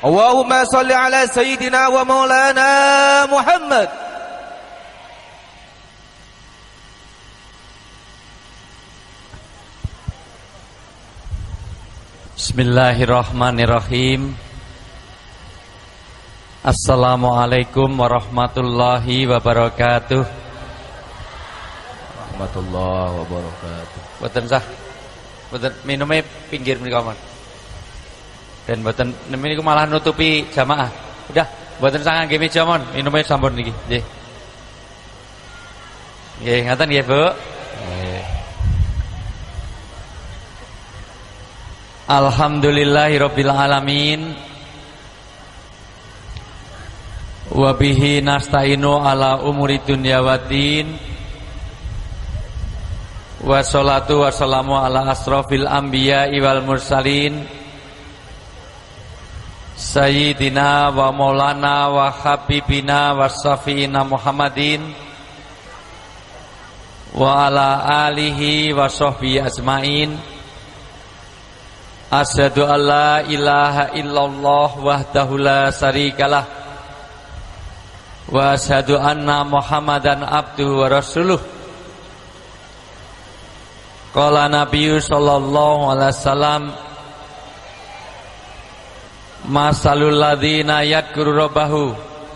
Allahumma salli ala sayyidina wa maulana Muhammad. Bismillahirrahmanirrahim. Assalamualaikum warahmatullahi wabarakatuh. Warahmatullahi wabarakatuh. Boten sah. Boten minumnya pinggir mriku mon. Dan boten niku malah nutupi jamaah. Udah, boten sah ngangge meja mon, minumnya sampun niki. Nggih. Nggih, ngaten nggih, Bu. Alhamdulillahirabbil alamin. Wa bihi nasta'inu ala umuri dunya waddin. Wassalatu wassalamu ala asrofil anbiya'i wal mursalin Sayyidina wa maulana wa habibina wa syafi'ina Muhammadin wa ala alihi wa sahbihi ajmain. Asyhadu an la ilaha illallah wahdahu la syarikalah wa asyhadu anna Muhammadan abduhu wa rasuluh. Qala Nabiyyu sallallahu alaihi wasallam, masalul ladzina yadhkuru rabbahu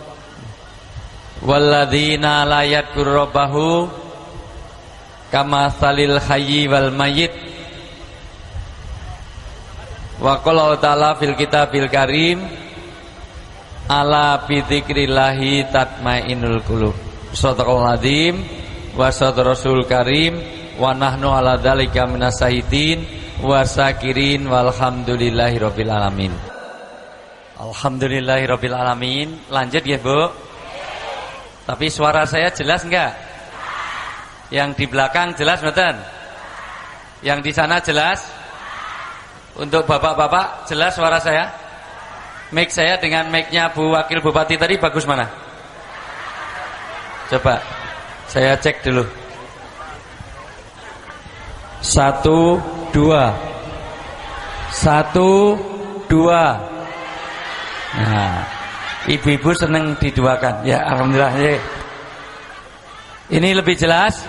wal ladzina la yadhkuru rabbahu kamatsalil hayyi wal mayyit. Wa qala ta'ala fil kitabil karim, ala bi dzikrillahi tatmainnul qulub. Shadaqallahul azim wa shadaqa rasul karim wa nahnu ala dzalika minasyahitin wa syakirin walhamdulillahirabbil alamin. Alhamdulillahirabbil alamin. Lanjut ya, Bu. Tapi suara saya jelas enggak? Yang di belakang jelas mboten? Yang di sana jelas? Untuk bapak-bapak jelas suara saya? Mic saya dengan mic-nya Bu Wakil Bupati tadi bagus mana? Coba saya cek dulu. 1 2 1 2. Nah, ibu-ibu seneng diduakan. Ya, alhamdulillah. Ini lebih jelas?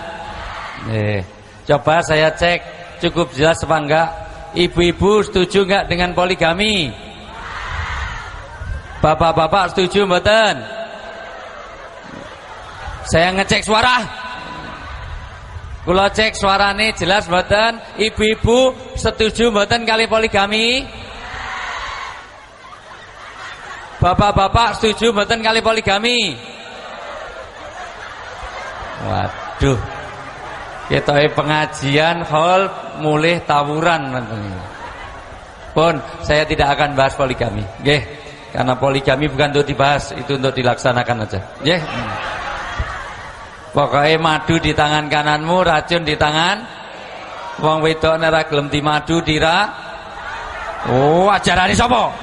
Coba saya cek cukup jelas apa enggak? Ibu-ibu setuju enggak dengan poligami? Bapak-bapak setuju mboten? Saya ngecek suara. Kula cek suarane jelas mboten? Ibu-ibu setuju mboten kali poligami? Bapak-bapak setuju mboten kali poligami? Waduh. Ketoke pengajian hall mulih tawuran. Pun saya tidak akan bahas poligami. Nggih, karena poligami bukan untuk dibahas, itu untuk dilaksanakan aja. Nggih. Pokoknya madu di tangan kananmu, racun di tangan wong wedok nek gelem di madu dira. Oh, ajarane sapa?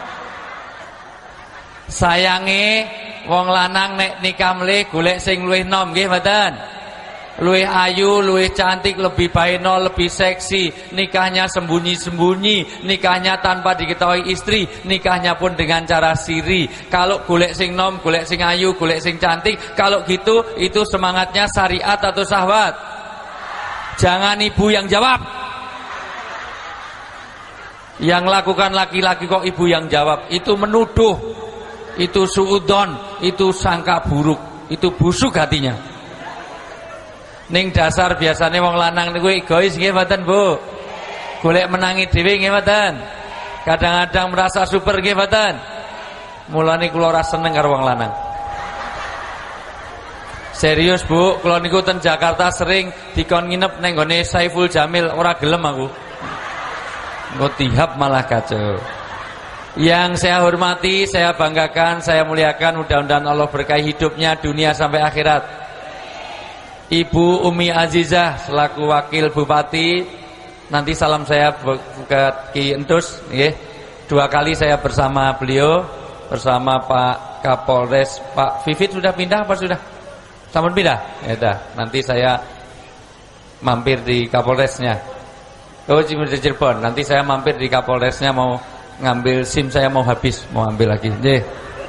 Sayange wong lanang nek nikah mlih golek sing luwih nom nggih mboten? Luwih ayu, luwih cantik, lebih baeno, lebih seksi. Nikahnya sembunyi-sembunyi, nikahnya tanpa diketahui istri, nikahnya pun dengan cara siri. Kalau golek sing nom, golek sing ayu, golek sing cantik, kalau gitu itu semangatnya syariat atau syahwat? Jangan ibu yang jawab. Yang lakukan laki-laki kok ibu yang jawab? Itu menuduh, itu suudzon, itu sangka buruk, itu busuk hatinya. Ning dasar biasanya wong lanang niku egois nggih mboten, Bu? Golek menangi dhewe nggih mboten? Kadang-kadang merasa super nggih mboten? Mulane kula ora seneng karo wong lanang. Serius, Bu, kula niku ten Jakarta sering dikon nginep nang gone Saiful Jamil, ora gelem aku. Engko tihap malah kacau. Yang saya hormati, saya banggakan, saya muliakan, mudah-mudahan Allah berkahi hidupnya dunia sampai akhirat. Ibu Umi Azizah selaku Wakil Bupati, nanti salam saya ke Ki Entus, nggih. 2 kali saya bersama beliau, bersama Pak Kapolres. Pak Vivit sudah pindah apa sudah? Sampun pindah? Ya dah, nanti saya mampir di Kapolresnya. Oh, Cirebon. Nanti saya mampir di Kapolresnya mau ngambil SIM saya mau habis, mau ambil lagi. Nggih.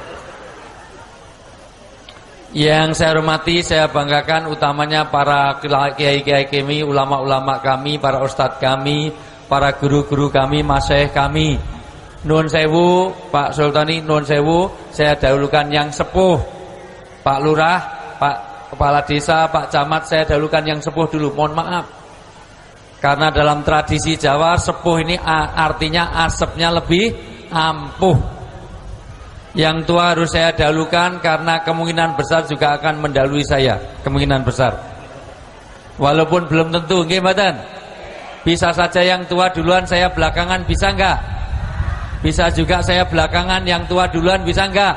Yang saya hormati, saya banggakan utamanya para kiai-kiai kami, ulama-ulama kami, para ustadz kami, para guru-guru kami, masyayikh kami. Nuwun sewu, Pak Sultani, nuwun sewu, saya dahulukan yang sepuh. Pak Lurah, Pak Kepala Desa, Pak Camat, saya dahulukan yang sepuh dulu. Mohon maaf. Karena dalam tradisi Jawa, sepuh ini artinya asapnya lebih ampuh. Yang tua harus saya dahulukan karena kemungkinan besar juga akan mendahului saya, kemungkinan besar. Walaupun belum tentu, nggih mboten? Bisa saja yang tua duluan, saya belakangan, bisa enggak? Bisa juga saya belakangan, yang tua duluan, bisa enggak?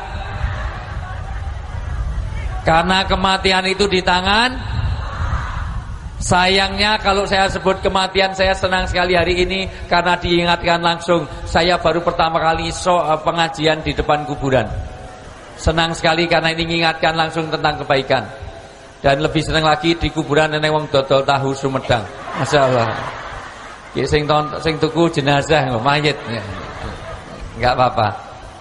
Karena kematian itu di tangan. Sayangnya kalau saya sebut kematian, saya senang sekali hari ini karena diingatkan langsung. Saya baru pertama kali pengajian di depan kuburan. Senang sekali karena ini mengingatkan langsung tentang kebaikan. Dan lebih senang lagi di kuburan nenek wong dodol tahu Sumedang. Masya Allah. Sing tuku jenazah mayit. Enggak apa-apa.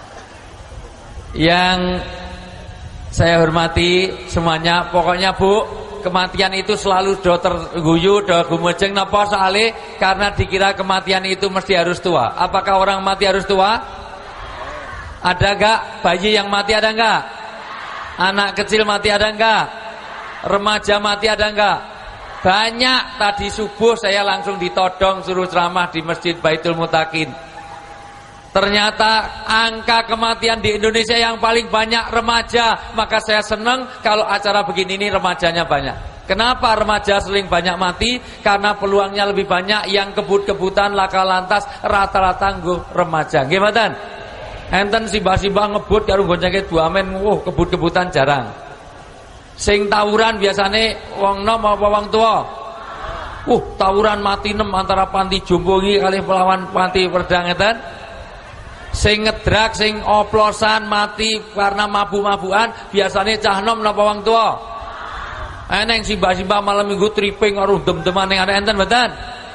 Yang saya hormati semuanya, pokoknya Bu, kematian itu selalu do terguyu, do gumejeng napa soalé karena dikira kematian itu mesti harus tua. Apakah orang mati harus tua? Ada enggak bayi yang mati, ada enggak? Anak kecil mati ada enggak? Remaja mati ada enggak? Banyak. Tadi subuh saya langsung ditodong suruh ceramah di Masjid Baitul Mutakin. Ternyata angka kematian di Indonesia yang paling banyak remaja. Maka saya senang kalau acara begini ini remajanya banyak. Kenapa remaja sering banyak mati? Karena peluangnya lebih banyak. Yang kebut-kebutan laka lantas rata-rata nggo remaja. Nggih mboten? Enten simbah-simbah ngebut karo nggon nyakit buamen, kebut-kebutan jarang. Sing tawuran biasane wong nom apa wong tua? Tawuran mati nem antara panti jombo iki kali pelawan panti Wedang ngeten. Sing ngedrak, sing oplosan mati karena mabuk-mabukan biasanya cah nom napa wong tua. Eneng simbah-simbah malam minggu tripping karo dem-deman ning enten mboten.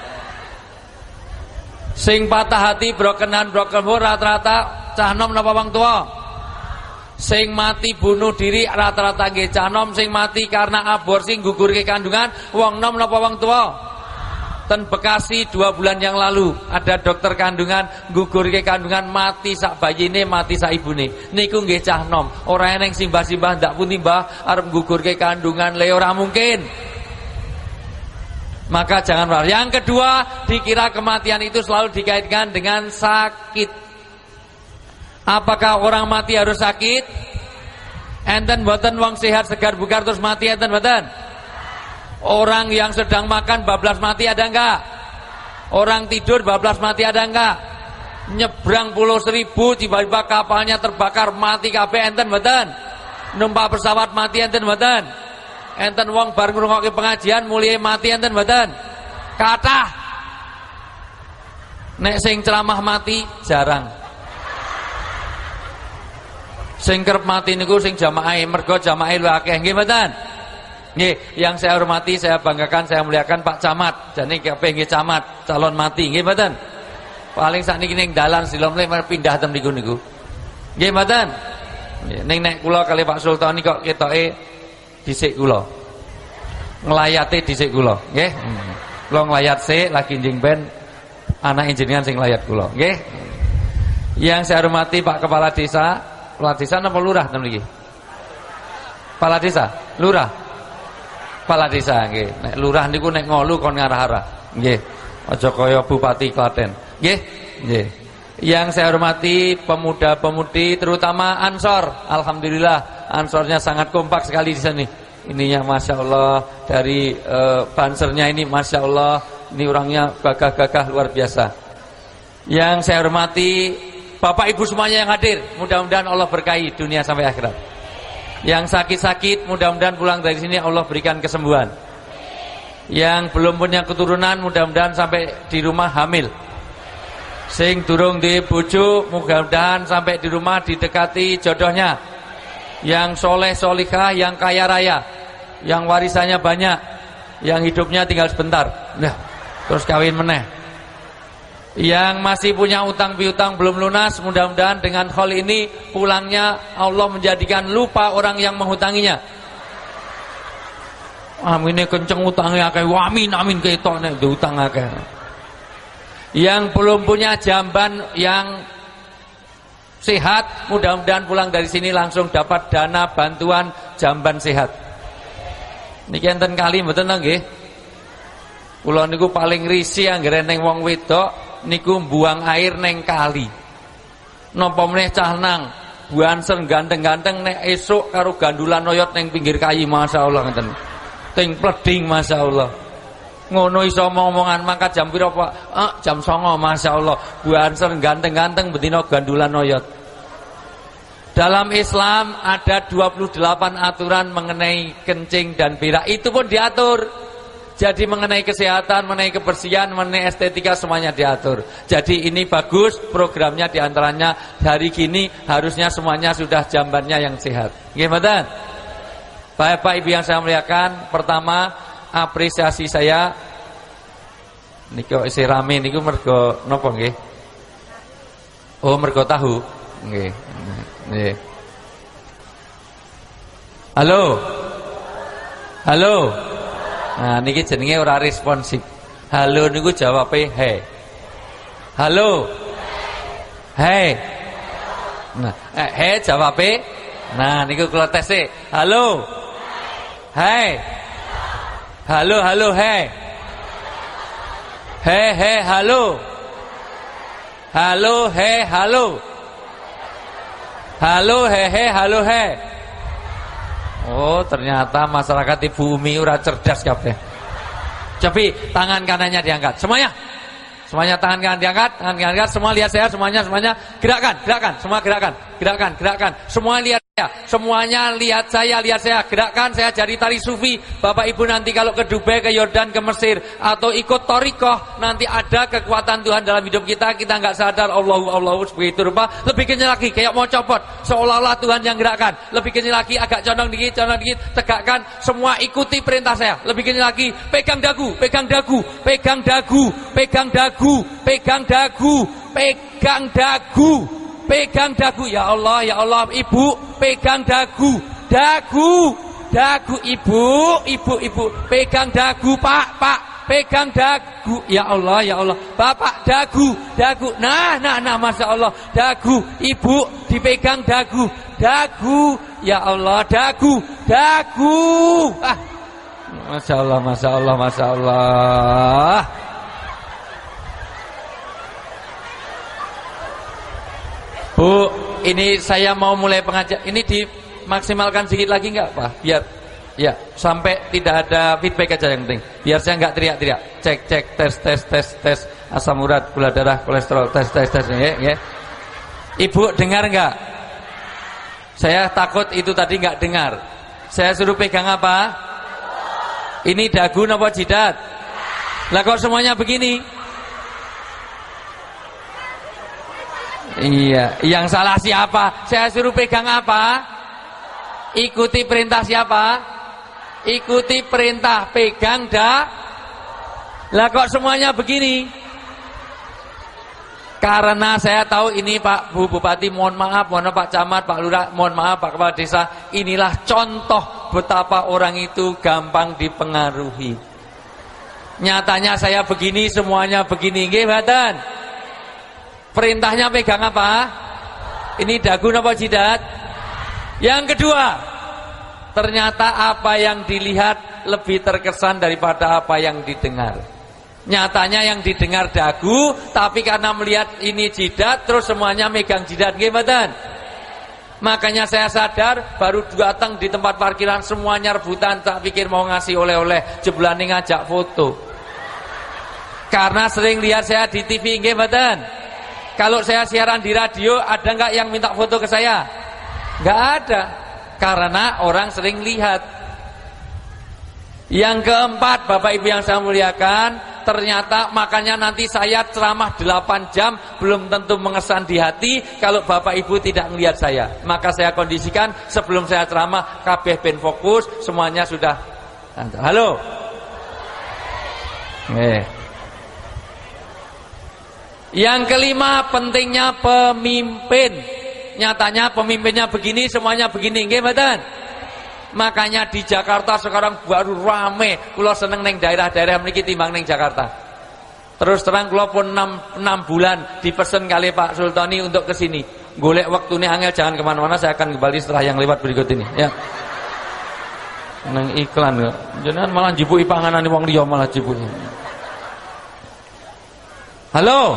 Sing patah hati broken heart rata-rata cah nom napa wong tua. Sing mati bunuh diri rata-rata nggih cah nom, sing mati karena aborsi nggugurke kandungan wong nom napa wong tua. Ten Bekasi 2 bulan yang lalu ada dokter kandungan gugurke kandungan mati sak bayine, mati sak ibune. Niku nggih cah nom. Ora eneng simbah-simbah ndak pundi Mbah arep gugurke kandungan le ora mungkin. Maka jangan marah. Yang kedua, dikira kematian itu selalu dikaitkan dengan sakit. Apakah orang mati harus sakit? Enten mboten wong sehat segar bugar terus mati enten mboten? Orang yang sedang makan bablas mati ada enggak? Orang tidur bablas mati ada enggak? Nyebrang pulau Seribu tiba-tiba kapalnya terbakar mati kabeh enten mboten? Numpak pesawat mati enten mboten? Enten wong bar ngrungokke pengajian mulai mati enten mboten? Kathah. Nek sing ceramah mati jarang. Sing kerep mati niku sing jamaahe, mergo jamaahe luwih akeh nggih mboten? Nggih, yang saya hormati, saya banggakan, saya muliakan Pak Camat. Jane kabeh nggih camat, calon mati, nggih mboten? Paling sakniki ning dalan silomle pindah ten niku niku. Nggih mboten? Ning nek kula kali Pak Sultan kok ketoke dhisik kula. Nglayate dhisik kula, nggih. Kula nglayat sik lagi njing ben anak jenengan sing nglayat kula, nggih. Yang saya hormati Pak Kepala Desa, Kepala Desa napa lurah ten mriki? Kepala Desa, lurah. Kepala Desa nggih. Nek lurah niku nek ngolu kon ngarah-arah. Nggih. Aja kaya Bupati Klaten. Nggih. Nggih. Yang saya hormati pemuda-pemudi terutama Ansor. Alhamdulillah Ansornya sangat kompak sekali di sini. Ininya Masya Allah. Dari bansernya ini Masya Allah. Ini orangnya gagah-gagah luar biasa. Yang saya hormati Bapak Ibu semuanya yang hadir. Mudah-mudahan Allah berkahi dunia sampai akhirat. Yang sakit-sakit mudah-mudahan pulang dari sini Allah berikan kesembuhan. Yang belum punya keturunan mudah-mudahan sampai di rumah hamil. Sing durung di bojo mudah-mudahan sampai di rumah didekati jodohnya. Yang soleh solihah, yang kaya raya, yang warisannya banyak, yang hidupnya tinggal sebentar. Nah, terus kawin meneh. Yang masih punya utang piutang belum lunas, mudah-mudahan dengan khol ini pulangnya Allah menjadikan lupa orang yang menghutanginya. Amin kenceng utangnya akeh. Amin amin ketok nek utang akeh. Yang belum punya jamban yang sehat, mudah-mudahan pulang dari sini langsung dapat dana bantuan jamban sehat. Niki enten kali mboten nggih. Kula niku paling risih anggere ning wong wedok niku buang air neng kali. Napa meneh cah nang buansen ganteng-ganteng nek esuk karo gandulan oyot neng pinggir kayi, masyaallah ngeten. Ting pleding masyaallah. Ngono iso omong-omongan mangkat jam pira Pak? Jam 09.00 masyaallah. Buansen ganteng-ganteng betina gandulan oyot. Dalam Islam ada 28 aturan mengenai kencing dan berak. Itu pun diatur. Jadi mengenai kesehatan, mengenai kebersihan, mengenai estetika semuanya diatur. Jadi ini bagus programnya, diantaranya hari gini harusnya semuanya sudah jambannya yang sehat. Gimana? Bapak Ibu yang saya muliakan, pertama apresiasi saya niku isih rame niku mergo napa nggih? Oh, mergo tahu. Nggih. Nggih. Halo. Halo. Nah niki jenenge ora responsif. Halo niku jawabe he. Halo. He. Nah, he jawabe. Nah niku kula tes. Halo. Hai. Halo halo he. He halo. Halo he halo. Halo he halo he. Oh ternyata masyarakat di bumi ora cerdas kabeh. Coba tangan kanannya diangkat. Semuanya tangan kanan diangkat, tangan kanan diangkat. Semua lihat saya, semuanya gerakan, semua gerakan. Semua lihat saya, semuanya lihat saya, gerakan. Saya jadi tali sufi. Bapak Ibu nanti kalau ke Dubai, ke Yordan, ke Mesir atau ikut thariqah, nanti ada kekuatan Tuhan dalam hidup kita nggak sadar. Allahu begitu rupa. Lebih kencang lagi kayak mau copot, seolah-olah Tuhan yang gerakkan. Lebih kencang lagi, agak condong dikit, tegakkan. Semua ikuti perintah saya. Lebih kencang lagi, pegang dagu. Ya Allah, Ibu pegang dagu, ibu pegang dagu, Pak pegang dagu, ya Allah, Bapak dagu, nah, masya Allah, dagu, Ibu dipegang dagu, ya Allah, dagu, masya Allah. Bu, ini saya mau mulai pengajian. Ini dimaksimalkan sedikit lagi enggak, Pak? Biar ya, sampai tidak ada feedback aja yang penting. Biar saya enggak teriak-teriak. Cek, tes. Asam urat, gula darah, kolesterol, tes ya. Ibu dengar enggak? Saya takut itu tadi enggak dengar. Saya suruh pegang apa? Ini dagu apa jidat? Lah kok semuanya begini? Iya, yang salah siapa? Saya suruh pegang apa? Ikuti perintah siapa? Ikuti perintah, pegang Lah kok semuanya begini? Karena saya tahu ini Pak Bu Bupati, mohon maaf Pak Camat, Pak Lurah, mohon maaf Pak Kepala Desa. Inilah contoh betapa orang itu gampang dipengaruhi. Nyatanya saya begini, semuanya begini, nggih mboten? Perintahnya pegang apa? Ini dagu apa jidat? Yang kedua, ternyata apa yang dilihat lebih terkesan daripada apa yang didengar. Nyatanya yang didengar dagu, tapi karena melihat ini jidat, terus semuanya megang jidat, nggih mboten? Makanya saya sadar baru datang di tempat parkiran semuanya rebutan, tak pikir mau ngasih oleh-oleh, jeblane ngajak foto. Karena sering lihat saya di TV, nggih mboten? Kalau saya siaran di radio, ada nggak yang minta foto ke saya? Nggak ada, karena orang sering lihat. Yang keempat, Bapak Ibu yang saya muliakan, ternyata makanya nanti saya ceramah 8 jam belum tentu mengesan di hati kalau Bapak Ibu tidak melihat saya. Maka saya kondisikan sebelum saya ceramah, kabeh ben fokus, semuanya sudah. Halo. Yang kelima, pentingnya pemimpin. Nyatanya pemimpinnya begini, semuanya begini, nggih mboten? Makanya di Jakarta sekarang baru rame. Kula seneng neng daerah-daerah mriki timbang neng Jakarta. Terus terang kula pun 6 bulan dipesen kali Pak Sultani untuk kesini. Golek waktune angel, jangan kemana-mana, saya akan kembali setelah yang lewat berikut ini ya. Neng iklan ya. Jenengan malah jibuki panganan wong liya malah jibuki. Halo.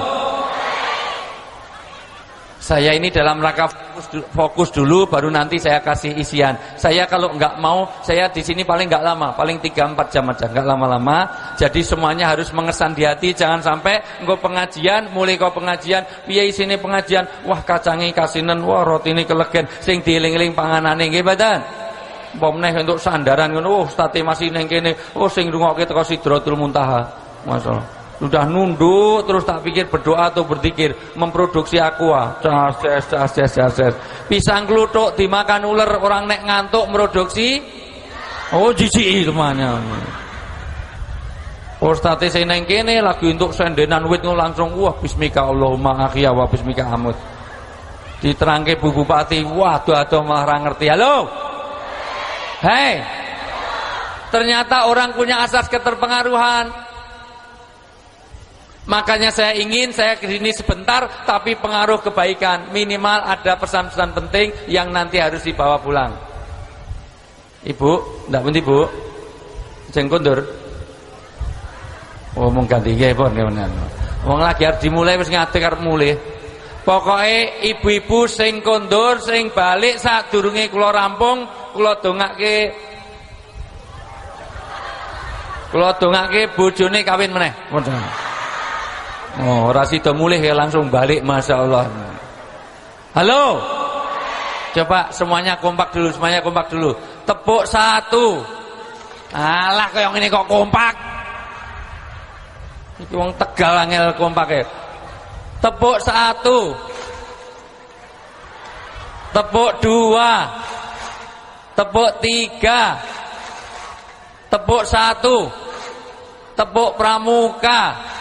Saya ini dalam rangka fokus dulu, baru nanti saya kasih isian. Saya kalau nggak mau, saya di sini paling nggak lama, paling 3-4 jam aja, nggak lama-lama. Jadi semuanya harus mengesan di hati, jangan sampai engko pengajian, mulai kau pengajian, piye isine pengajian, wah kacangi kasinen, wah roti ini kelegen, sing dieling-eling panganane nggih mboten. Pomneh untuk sandaran ngono, oh state masih ning kene, oh sing rungokke teko Sidratul Muntaha. Masyaallah. Sudah nunduk terus tak pikir berdoa atau berzikir, memproduksi aqua. Ces. Pisang kluthuk dimakan ular, orang nek ngantuk produksi. Oh jijiki kemana. Ustate sing neng kene lagi untuk sendenan wit langsung wah bismika Allahumma akhya wa bismika amut. Diterangke Bu Bupati, waduh aduh malah ra ngerti. Halo. Hei. Ternyata orang punya asas keterpengaruhan. Makanya saya kesini sebentar, tapi pengaruh kebaikan. Minimal ada pesan-pesan penting yang nanti harus dibawa pulang. Ibu, ndak penting Bu? Jeng kondur. Oh, mung ganti nggih pun kemenan. Wong lagi arep dimulai wis ngatek arep mulih. Pokoke ibu-ibu sing kondur, sing balik sadurunge kula rampung, kula dongake bojone kawin meneh. Oh, ora sida mulih ya langsung balik, Masya Allah. Halo. Coba semuanya kompak dulu, Tepuk 1. Alah kaya ngene kok kompak. Iki wong Tegal angel kompake. Tepuk 1. Tepuk 2. Tepuk 3. Tepuk 1. Tepuk pramuka.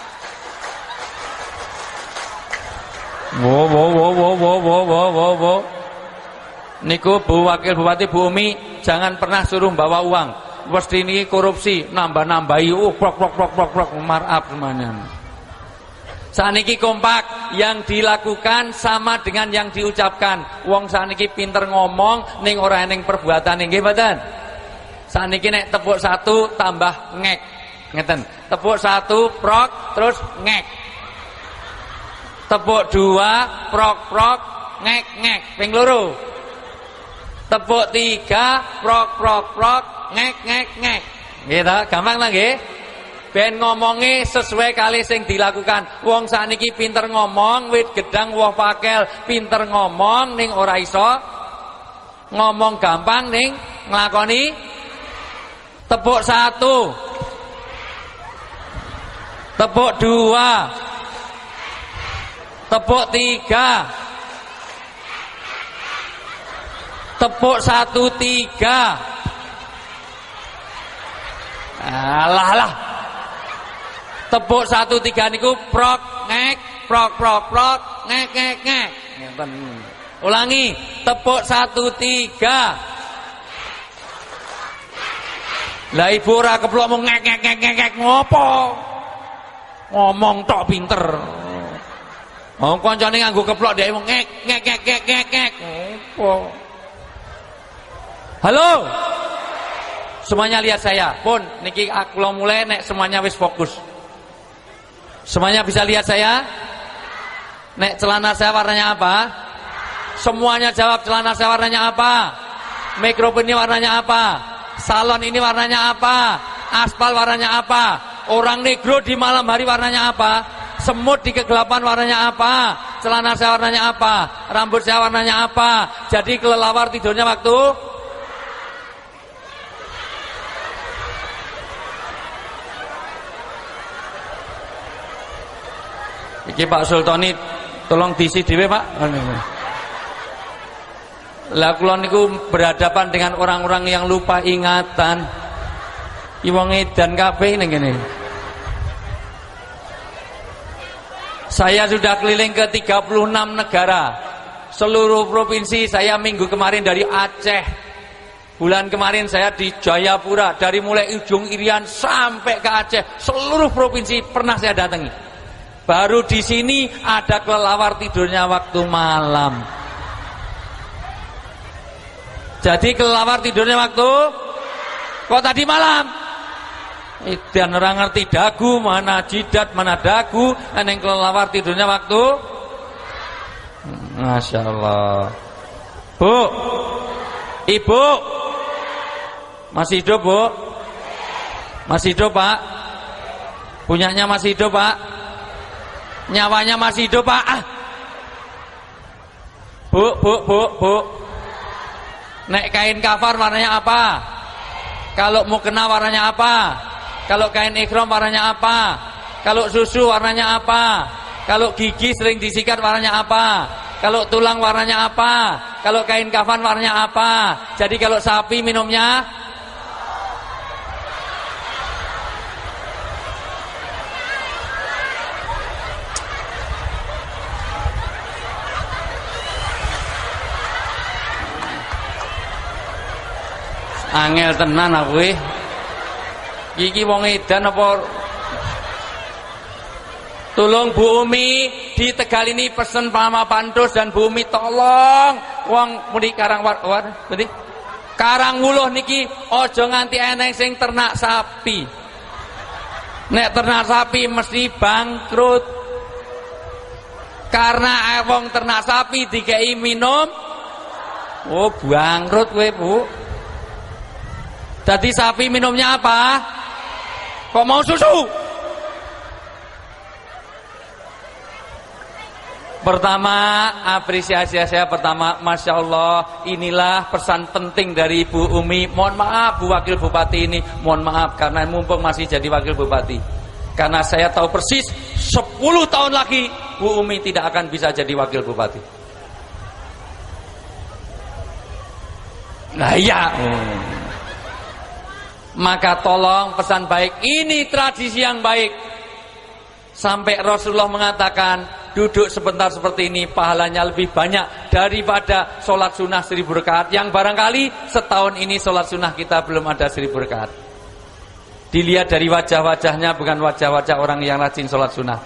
Wow. Niku Bu Wakil Bupati Bu Umi, jangan pernah suruh bawa uang. Mesti ini korupsi, nambah-nambahi, prok, marap semuanya. Saniki kompak, yang dilakukan sama dengan yang diucapkan. Wong saniki pinter ngomong, ning ora ning perbuatan nggih mboten. Saniki nek tepuk 1 tambah ngek. Ngeten. Tepuk 1 prok terus ngek. Tepuk 2 prok ngek ping loro. Tepuk 3 prok ngek. Gitu, gampang ta nggih? Ben ngomongi sesuai kali sing dilakukan. Wong sakniki pinter ngomong, wit gedang woh pakel, pinter ngomong ning ora iso ngomong gampang ning nglakoni. Tepuk 1. Tepuk 2. Tepuk 3. Tepuk 1 3. Alah. Tepuk 1 3 niku prok ngek, prok ngek. Ngeten. Ulangi, tepuk 1 3. Lah ibu ora keplok mung ngek ngopo? Ngomong tok pinter. Oh, kancane nganggo keplok dhek ngek. Opo? Halo. Semuanya lihat saya. Pun niki kula mulai nek semuanya wis fokus. Semuanya bisa lihat saya? Nek celana saya warnanya apa? Semuanya jawab, celana saya warnanya apa? Mikrofon ini warnanya apa? Salon ini warnanya apa? Aspal warnanya apa? Orang negro di malam hari warnanya apa? Semut di kegelapan warnanya apa? Celana saya warnanya apa? Rambut saya warnanya apa? Jadi kelelawar tidurnya waktu iki Pak Sultani tolong diisi dhewe Pak. Lah kula niku berhadapan dengan orang-orang yang lupa ingatan. Ki wong edan kabeh ning kene. Saya sudah keliling ke 36 negara. Seluruh provinsi. Saya minggu kemarin dari Aceh. Bulan kemarin saya di Jayapura. Dari mulai ujung Irian sampai ke Aceh. Seluruh provinsi pernah saya datangi. Baru di sini ada kelelawar tidurnya waktu malam. Jadi kelelawar tidurnya waktu kok tadi malam? Dan orang ngerti dagu, mana jidat, mana dagu. Eneng kelelawar tidurnya waktu. Masya Allah. Bu, ibu, masih hidup bu? Masih hidup pak? Punyanya masih hidup pak? Nyawanya masih hidup pak? Bu. Nek kain kafar warnanya apa? Kalau mukena warnanya apa? Kalau kain ikhram warnanya apa? Kalau susu warnanya apa? Kalau gigi sering disikat warnanya apa? Kalau tulang warnanya apa? Kalau kain kafan warnanya apa? Jadi kalau sapi minumnya angel tenan aku iki wong edan apa. Tolong Bu Umi di Tegal ini pesen Mama Pantus dan Bu Umi tolong wong muni Karangwuluh niki aja nganti eneng sing ternak sapi. Nek ternak sapi mesti bangkrut. Karena wong ternak sapi dikei minum bangkrut kowe Bu. Jadi sapi minumnya apa? Kok mau susu? Pertama, apresiasi saya pertama, Masya Allah, inilah pesan penting dari Bu Umi. Mohon maaf Bu Wakil Bupati ini, mohon maaf karena mumpung masih jadi Wakil Bupati. Karena saya tahu persis 10 tahun lagi Bu Umi tidak akan bisa jadi Wakil Bupati. Nah iya. Maka tolong pesan baik, ini tradisi yang baik. Sampai Rasulullah mengatakan duduk sebentar seperti ini pahalanya lebih banyak daripada sholat sunnah 1000 rakaat. Yang barangkali setahun ini sholat sunnah kita belum ada 1000 rakaat. Dilihat dari wajah-wajahnya, bukan wajah-wajah orang yang rajin sholat sunnah.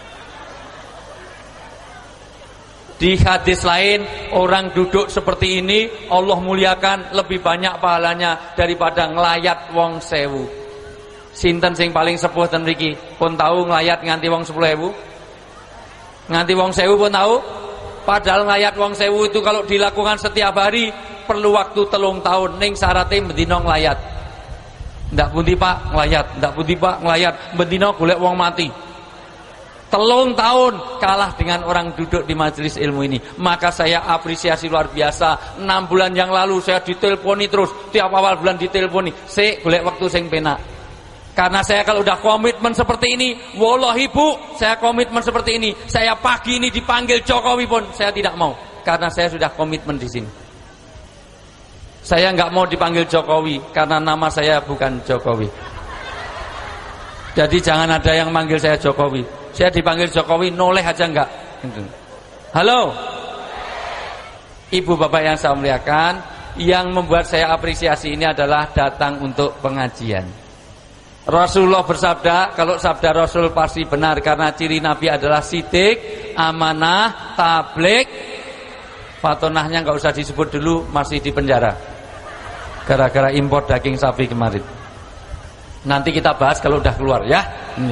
Di hadis lain, orang duduk seperti ini Allah muliakan lebih banyak pahalanya daripada ngelayat wong 1000. Sinten sing paling sepuh ten mriki pun tahu ngelayat nganti wong 10.000? Nganti wong 1000 pun tahu? Padahal ngelayat wong 1000 itu kalau dilakukan setiap hari perlu waktu 3 tahun. Ning syaratnya bendina ngelayat. Ndak pundi Pak ngelayat, ndak pundi Pak ngelayat, bendina golek wong mati. 3 tahun kalah dengan orang duduk di majelis ilmu ini. Maka saya apresiasi luar biasa. 6 bulan yang lalu saya diteleponi terus, tiap awal bulan diteleponi, "Sik golek waktu sing penak." Karena saya kalau udah komitmen seperti ini, wallahi Bu, saya komitmen seperti ini. Saya pagi ini dipanggil Jokowi pun saya tidak mau, karena saya sudah komitmen di sini. Saya nggak mau dipanggil Jokowi karena nama saya bukan Jokowi. Jadi jangan ada yang manggil saya Jokowi. Saya dipanggil Jokowi noleh aja enggak. Halo Ibu Bapak yang saya muliakan, yang membuat saya apresiasi ini adalah datang untuk pengajian. Rasulullah bersabda, kalau sabda Rasul pasti benar, karena ciri Nabi adalah sidik, amanah, tabligh. Fatonahnya enggak usah disebut dulu, masih di penjara gara-gara impor daging sapi kemarin. Nanti kita bahas kalau udah keluar ya.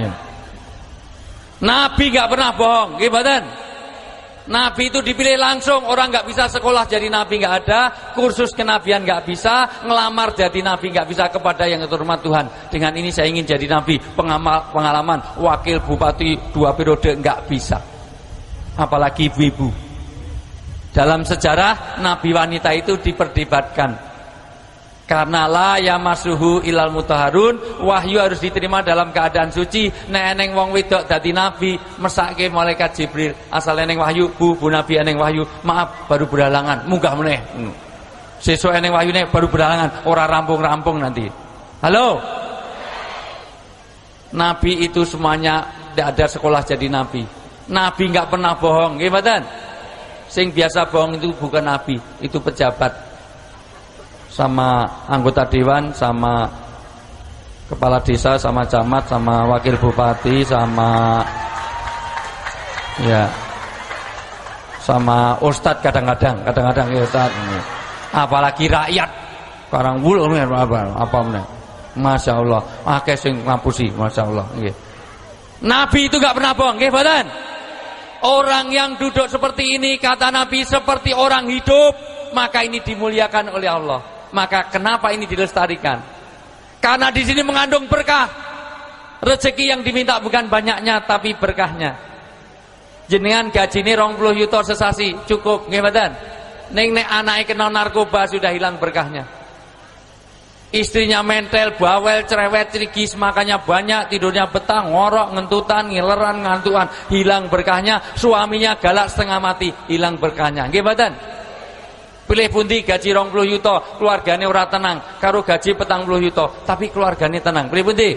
Nabi gak pernah bohong, gimana? Nabi itu dipilih langsung, orang gak bisa sekolah jadi Nabi gak ada, kursus kenabian gak bisa, ngelamar jadi Nabi gak bisa kepada yang terhormat Tuhan. Dengan ini saya ingin jadi Nabi, pengalaman wakil bupati 2 periode gak bisa. Apalagi ibu-ibu. Dalam sejarah Nabi wanita itu diperdebatkan. Karena la yamassuhu ilal mutahharun, wahyu harus diterima dalam keadaan suci. Nek eneng wong wedok dadi nabi, mesake malaikat Jibril. Asal eneng wahyu, bu nabi eneng wahyu, maaf baru berhalangan, munggah meneh. Sesuk eneng wahyune baru berhalangan, ora rampung-rampung nanti. Halo. Nabi itu semuanya tidak ada sekolah jadi nabi. Nabi nggak pernah bohong, nggih mboten? Sing biasa bohong itu bukan nabi, itu pejabat. Sama anggota dewan, sama kepala desa, sama camat, sama wakil bupati, sama ya sama ustadz kadang-kadang ya ustadz. Apalagi rakyat sekarang wul apa meneh. Masya Allah, akeh sing ngapusi, masya Allah. Nggih. Nabi itu gak pernah bohong, nggih mboten? Orang yang duduk seperti ini kata Nabi seperti orang hidup, maka ini dimuliakan oleh Allah. Maka kenapa ini dilestarikan? Karena di sini mengandung berkah. Rezeki yang diminta bukan banyaknya tapi berkahnya. Jenengan gajine 20 yuta sesasi cukup, nggih mboten? Ning nek anake kena narkoba sudah hilang berkahnya. Istrinya mentel, bawel, cerewet, cerigis, makanya banyak, tidurnya betah, ngorok, ngentutan, ngileran, ngantuan, hilang berkahnya. Suaminya galak setengah mati, hilang berkahnya. Nggih mboten? Pilih pundi gaji 20 yuta, keluargane ora tenang, karo gaji 40 yuta, tapi keluargane tenang. Pilih pundi?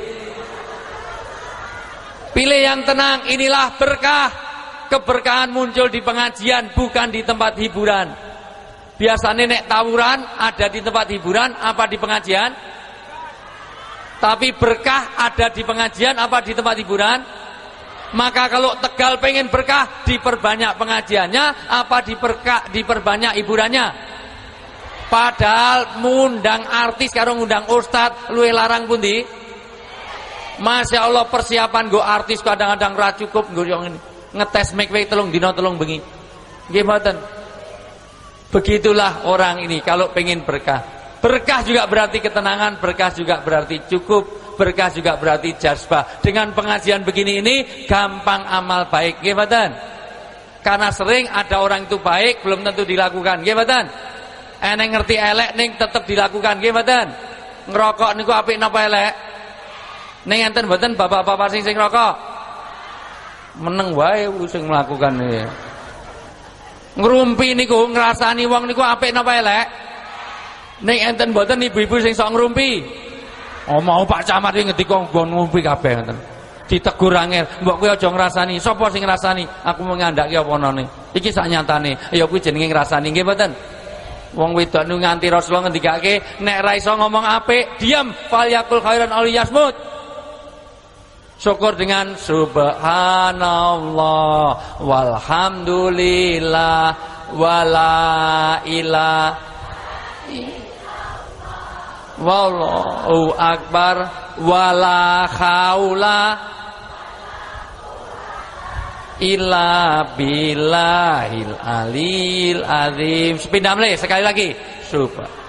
Pilih yang tenang, inilah berkah. Keberkahan muncul di pengajian, bukan di tempat hiburan. Biasanya nek tawuran ada di tempat hiburan apa di pengajian? Tapi berkah ada di pengajian apa di tempat hiburan? Maka kalau Tegal pengen berkah, diperbanyak pengajiannya apa diperbanyak hiburannya? Padahal ngundang artis karo ngundang ustad luwih larang pundi? Masya Allah, persiapan go artis kadang-kadang ra cukup nggo yang ini. Ngetes make telung dina telung bengi. Nggih mboten? Begitulah orang ini kalau pengen berkah. Berkah juga berarti ketenangan, berkah juga berarti cukup, berkah juga berarti jazbah. Dengan pengajian begini ini gampang amal baik, nggih mboten? Karena sering ada orang itu baik belum tentu dilakukan, nggih mboten? Eneng ngerti elek ning tetep dilakukan, nggih mboten? Ngerokok niku apik napa elek? Ning enten mboten bapak-bapak sing ngerokok? Meneng wae sing melakukan iki. Ngrumpi niku ngrasani wong niku apik napa elek? Ning enten mboten ibu-ibu sing sok ngrumpi. Oh mau Pak Camat iki ngendika nggon ngumpi kabeh ngoten. Ditegur angel, mbok kowe aja ngrasani. Sapa sing ngrasani? Aku mau ngandhaki apa none. Iki sak nyatane. Ya kuwi jenenge ngrasani nggih mboten? Wong wedok niku nganti Rasulullah ngendikake nek ra iso ngomong apik, diam falyakul khairan aw liyasmut. Syukur dengan subhanallah walhamdulillah wala ilaha wallahu akbar wala haula illa billahil aliyil azim. Sepindah mle sekali lagi. Subhanallah.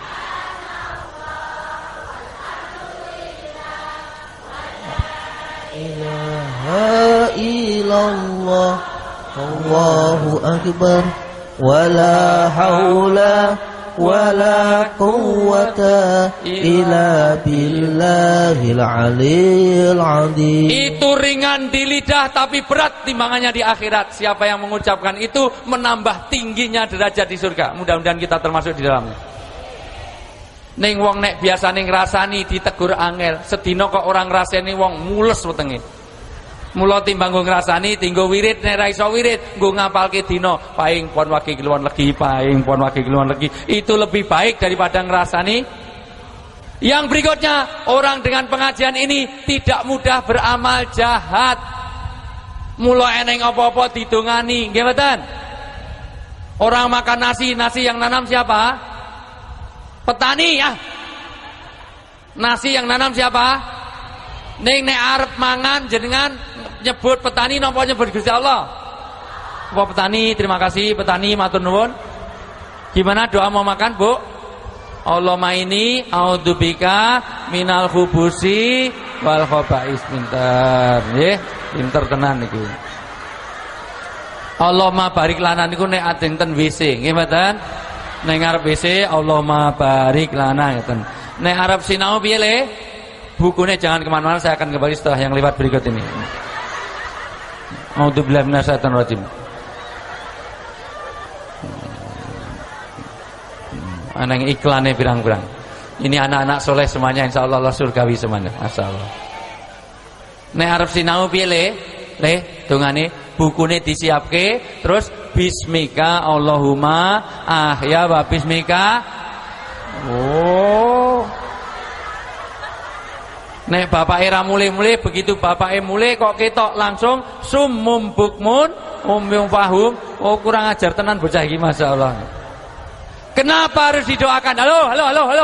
ilaha illallah Allahu akbar wala haula wala quwwata illa billahil aliyil azim. Itu ringan di lidah tapi berat timbangannya di akhirat. Siapa yang mengucapkan itu menambah tingginya derajat di surga. Mudah-mudahan kita termasuk di dalamnya. Ning wong nek biasane ngrasani ditegur angel, sedina kok orang ngrasani wong mules wetenge. Mula timbang nggo ngrasani tinggo wirid, nek ra iso wirid nggo ngapalke dina paing pon wage kiluan legi, paing pon wage kiluan legi. Itu lebih baik daripada ngrasani. Yang berikutnya, orang dengan pengajian ini tidak mudah beramal jahat. Mula eneng apa-apa didongani, nggih mboten? Orang makan nasi yang nanam siapa? Petani ya. Nasi yang nanam siapa? Ning nek arep mangan jenengan nyebut petani napa nyebut Gusti Allah? Apa petani? Terima kasih petani, matur nuwun. Gimana doa mau makan, Bu? Allahumma ini a'udzubika minal khubusi wal khaba'is. Pinter nggih, pinter tenan niku. Allahumma barik lana niku nek adenten WC, nggih mboten? Nek arep WC Allahumma barik lana ngeten. Nek arep sinau piye le? Bukunya jangan kemana-mana, saya akan kembali setelah yang lewat berikut ini. A'udzubillahi minasyaitonir rajim. Anak iklannya pirang-pirang. Ini anak-anak soleh semuanya, insya Allah surgawi semuanya. Asal. Nek arep sinau piye le? Le, dongane bukune disiapke, terus bismika Allahumma ahya wa bismika. Oh. Nek bapake ra mulih-mulih, begitu bapake mulih kok ketok langsung summum bukmun umyum fahum. Oh, kurang ajar tenan bocah iki masyaallah. Kenapa harus didoakan? Halo.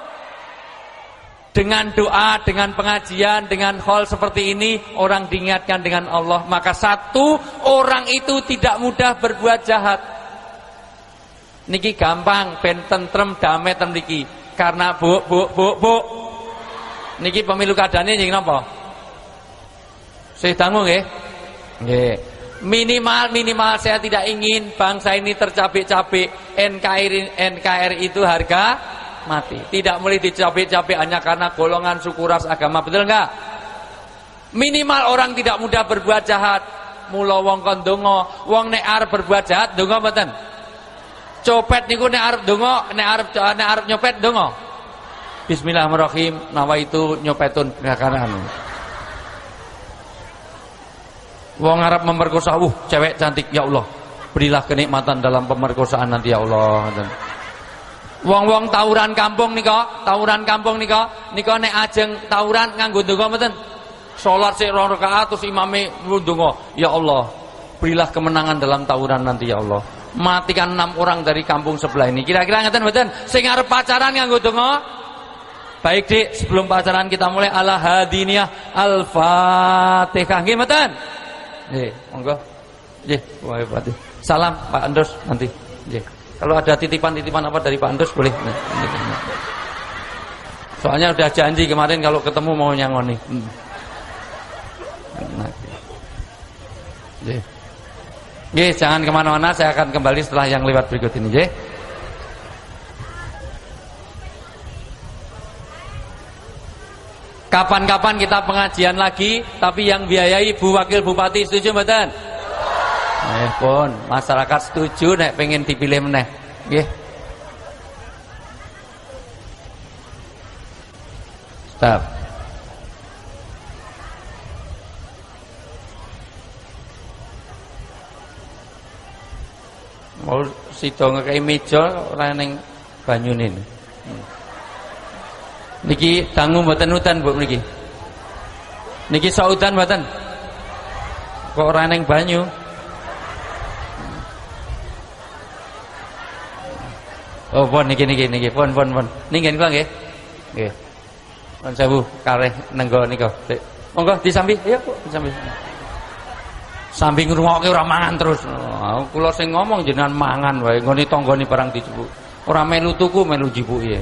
Dengan doa, dengan pengajian, dengan hal seperti ini orang diingatkan dengan Allah, maka satu, orang itu tidak mudah berbuat jahat. Niki gampang ben tentrem damai ten niki. Karena bu. Niki pemilu kadane nggih napa? Sih dangu nggih. Nggih. Minimal saya tidak ingin bangsa ini tercapek-capek. NKRI itu harga mati. Tidak boleh dicapek-capek hanya karena golongan suku ras agama, betul enggak? Minimal orang tidak mudah berbuat jahat. Mula wong kon donga, wong nek arep berbuat jahat donga mboten? Copet niku nek arep donga, nek arep nyopet donga. Bismillahirrahmanirrahim, nawaitu nyopetun kakaran. Wong arep memperkosa, cewek cantik ya Allah. Berilah kenikmatan dalam pemerkosaan nanti ya Allah. Wong-wong tawuran kampung nika nek ajeng tawuran nganggo ndonga mboten? Salat sik 2 rakaat terus imame ndonga, ya Allah, berilah kemenangan dalam tawuran nanti ya Allah. Matikan 6 orang dari kampung sebelah ini. Kira-kira ngeten mboten? Sing arep pacaran nganggo ndonga. Baik Dik, sebelum pacaran kita mulai ala hadiniyah al-Fatihah. Nggih mboten? Nggih, monggo. Nggih, wae Fatih. Salam Pak Andos nanti. Nggih. Kalau ada titipan-titipan apa dari Pak Andos boleh. Soalnya udah janji kemarin kalau ketemu mau nyangoni. Nggih, jangan kemana-mana, saya akan kembali setelah yang lewat berikut ini. Nggih. Kapan-kapan kita pengajian lagi, tapi yang biayai Bu Wakil Bupati, setuju mboten? Pun masyarakat setuju nek pengen dipilih meneh. Nggih. Stop. Mau sida ngekei meja ora ning banyune. Niki dangu mboten udan Bu niki. Niki saudan mboten? Kok ora ning banyu? Oh, pun niki pun. Ninggen kula nggih. Nggih. Pun sewu kareh nenggo nika. Monggo disambi, ayo Bu, disambi. Sambi ngrungokke ora mangan terus. Kula sing ngomong jenengan mangan wae, nggone tanggane barang dijupuk. Ora melu tuku, melu jipuke.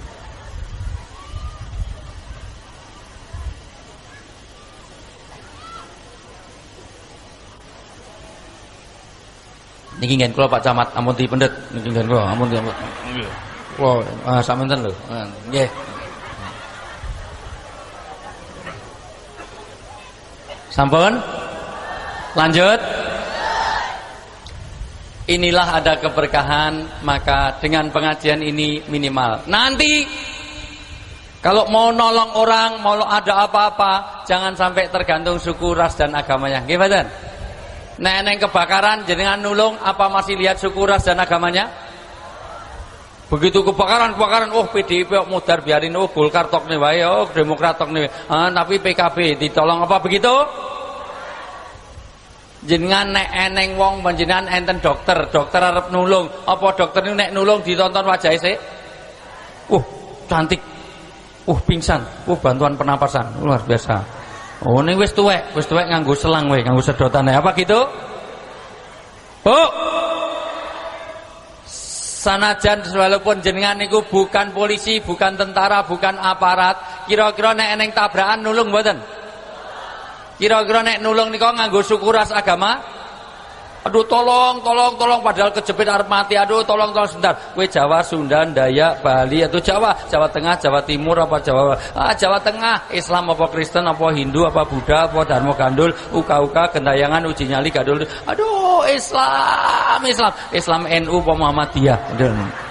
Niki ngen kula Pak Camat, ampun dipendet niki ngen kula, ampun diampun. Wah, sampeyan lho. Nggih. Sampun? Lanjut. Inilah ada keberkahan, maka dengan pengajian ini minimal. Nanti kalau mau nolong orang, mau ada apa-apa, jangan sampai tergantung suku, ras dan agamanya. Nggih mboten? Neng kebakaran jenengan nulung apa masih lihat suku, ras dan agamanya? Begitu kebakaran, oh PDIP mudar biarin, oh Golkar tok nih wae, oh Demokrat tok nih. Tapi PKB ditolong apa begitu? Jenengan nek eneng wong panjenengan enten dokter arep nulung, apa dokter niku nek nulung ditonton wajahe sik? Cantik. Pingsan. Bantuan pernapasan luar biasa. Oh ning wis tuwek nganggo selang wae, nganggo sedotan. Apa gitu? Bu. Sanajan walaupun jenengan niku bukan polisi, bukan tentara, bukan aparat, kira-kira nek eneng tabrakan nulung mboten? Kira-kira nek nulung nika nganggo suku, ras, agama? Aduh tolong padahal kejepit arep mati. Aduh tolong sebentar. Kowe Jawa, Sunda, Dayak, Bali atau Jawa Tengah, Jawa Timur apa Jawa Tengah, Islam apa Kristen apa Hindu apa Buddha apa Dharma Gandul, Uka Gentayangan, Uji Nyali, Gadul. Aduh Islam NU apa Muhammadiyah. Aduh.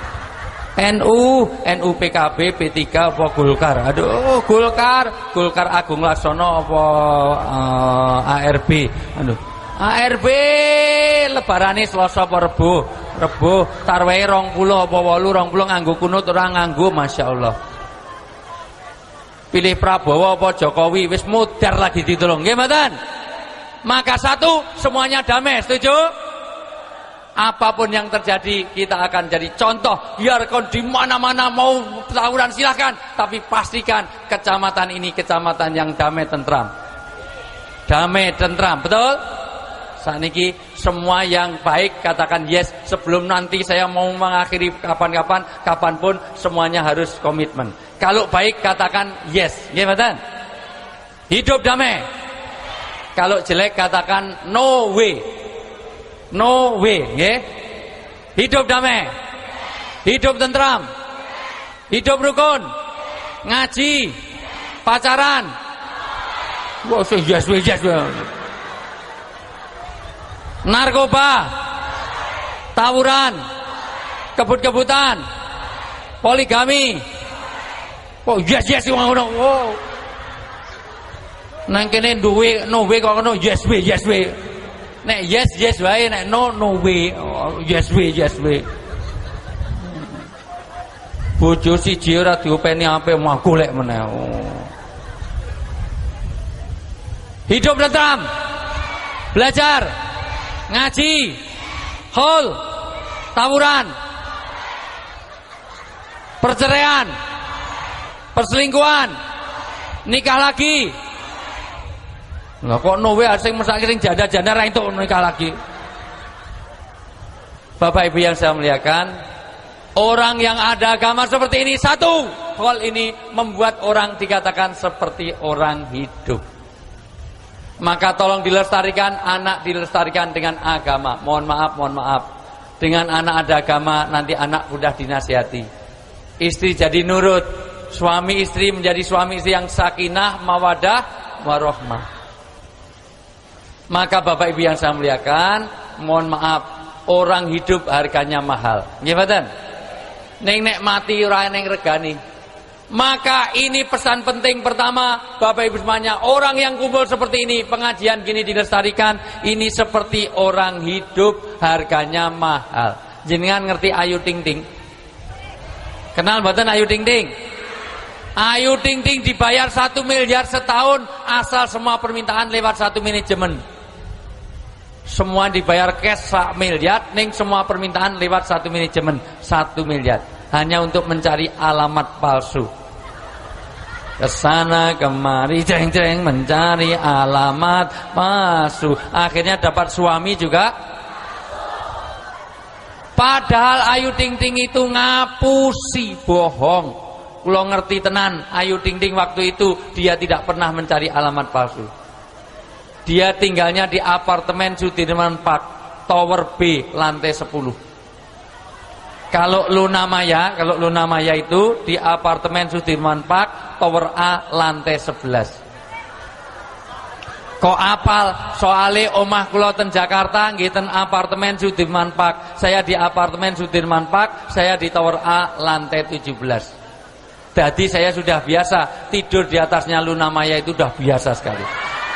NU PKB P3 apa Golkar. Aduh Golkar Agung Laksono apa ARB. Aduh ARB lebarane Selasa apa Rebo? Rebo tarwehe 20 apa 8 20 nganggo kunut ora nganggo masyaallah. Pilih Prabowo apa Jokowi wis mudar lagi ditolong nggih mboten? Maka satu semuanya damai, setuju? Apapun yang terjadi kita akan jadi contoh. Biarkan di mana-mana mau tawuran silahkan, tapi pastikan kecamatan ini kecamatan yang damai tentram. Damai tentram, betul? Saniki semua yang baik katakan yes sebelum nanti saya mau mengakhiri kapanpun semuanya harus komitmen. Kalau baik katakan yes, nggih mboten? Hidup damai. Kalau jelek katakan no way. No way, nggih. Hidup damai. Hidup tentram. Hidup rukun. Ngaji. Pacaran. Wah, yes way, yes way. Narkoba, tawuran, kebut-kebutan, poligami. Oh yes ngono. Oh. Nang kene duwe no way kok ngono yes way. Nek yes wae, nek no way. Oh, yes way. Bojo siji ora diopeni ape mah golek meneh. Oh. Hidup tentram. Belajar ngaji, haul, tawuran, perceraian, perselingkuhan, nikah lagi. Lah kok no way sing mesake sing janda-janda ra entuk nikah lagi. Bapak Ibu yang saya muliakan, orang yang ada agama seperti ini satu, hal ini membuat orang dikatakan seperti orang hidup. Maka tolong dilestarikan, anak dilestarikan dengan agama. Mohon maaf. Dengan anak ada agama, nanti anak mudah dinasihati. Istri jadi nurut, suami istri menjadi suami istri yang sakinah, mawadah, warahmah. Maka Bapak Ibu yang saya muliakan, mohon maaf, orang hidup harganya mahal. Nggih mboten? Nek mati ora ning regani. Maka ini pesan penting pertama Bapak Ibu semuanya, orang yang kumpul seperti ini, pengajian gini dilestarikan, ini seperti orang hidup, harganya mahal. Jenengan ngerti Ayu Ting Ting? Kenal mboten Ayu Ting Ting? Ayu Ting Ting dibayar 1 miliar setahun asal semua permintaan lewat 1 manajemen. Semua dibayar cash 1 miliar, ning semua permintaan lewat 1 manajemen 1 miliar. Hanya untuk mencari alamat palsu. Kesana kemari jeng-jeng mencari alamat palsu. Akhirnya dapat suami juga. Padahal Ayu Ting Ting itu ngapusi, bohong. Kula ngerti tenan, Ayu Ting Ting waktu itu dia tidak pernah mencari alamat palsu. Dia tinggalnya di apartemen Sudirman Park, Tower B, lantai 10. Kalau Luna Maya itu di apartemen Sudirman Park, Tower A, lantai 11. Kok apal? Soale omah kula ten Jakarta nggih ten apartemen Sudirman Park. Saya di apartemen Sudirman Park, saya di Tower A, lantai 17. Jadi saya sudah biasa tidur di atasnya Luna Maya, itu sudah biasa sekali.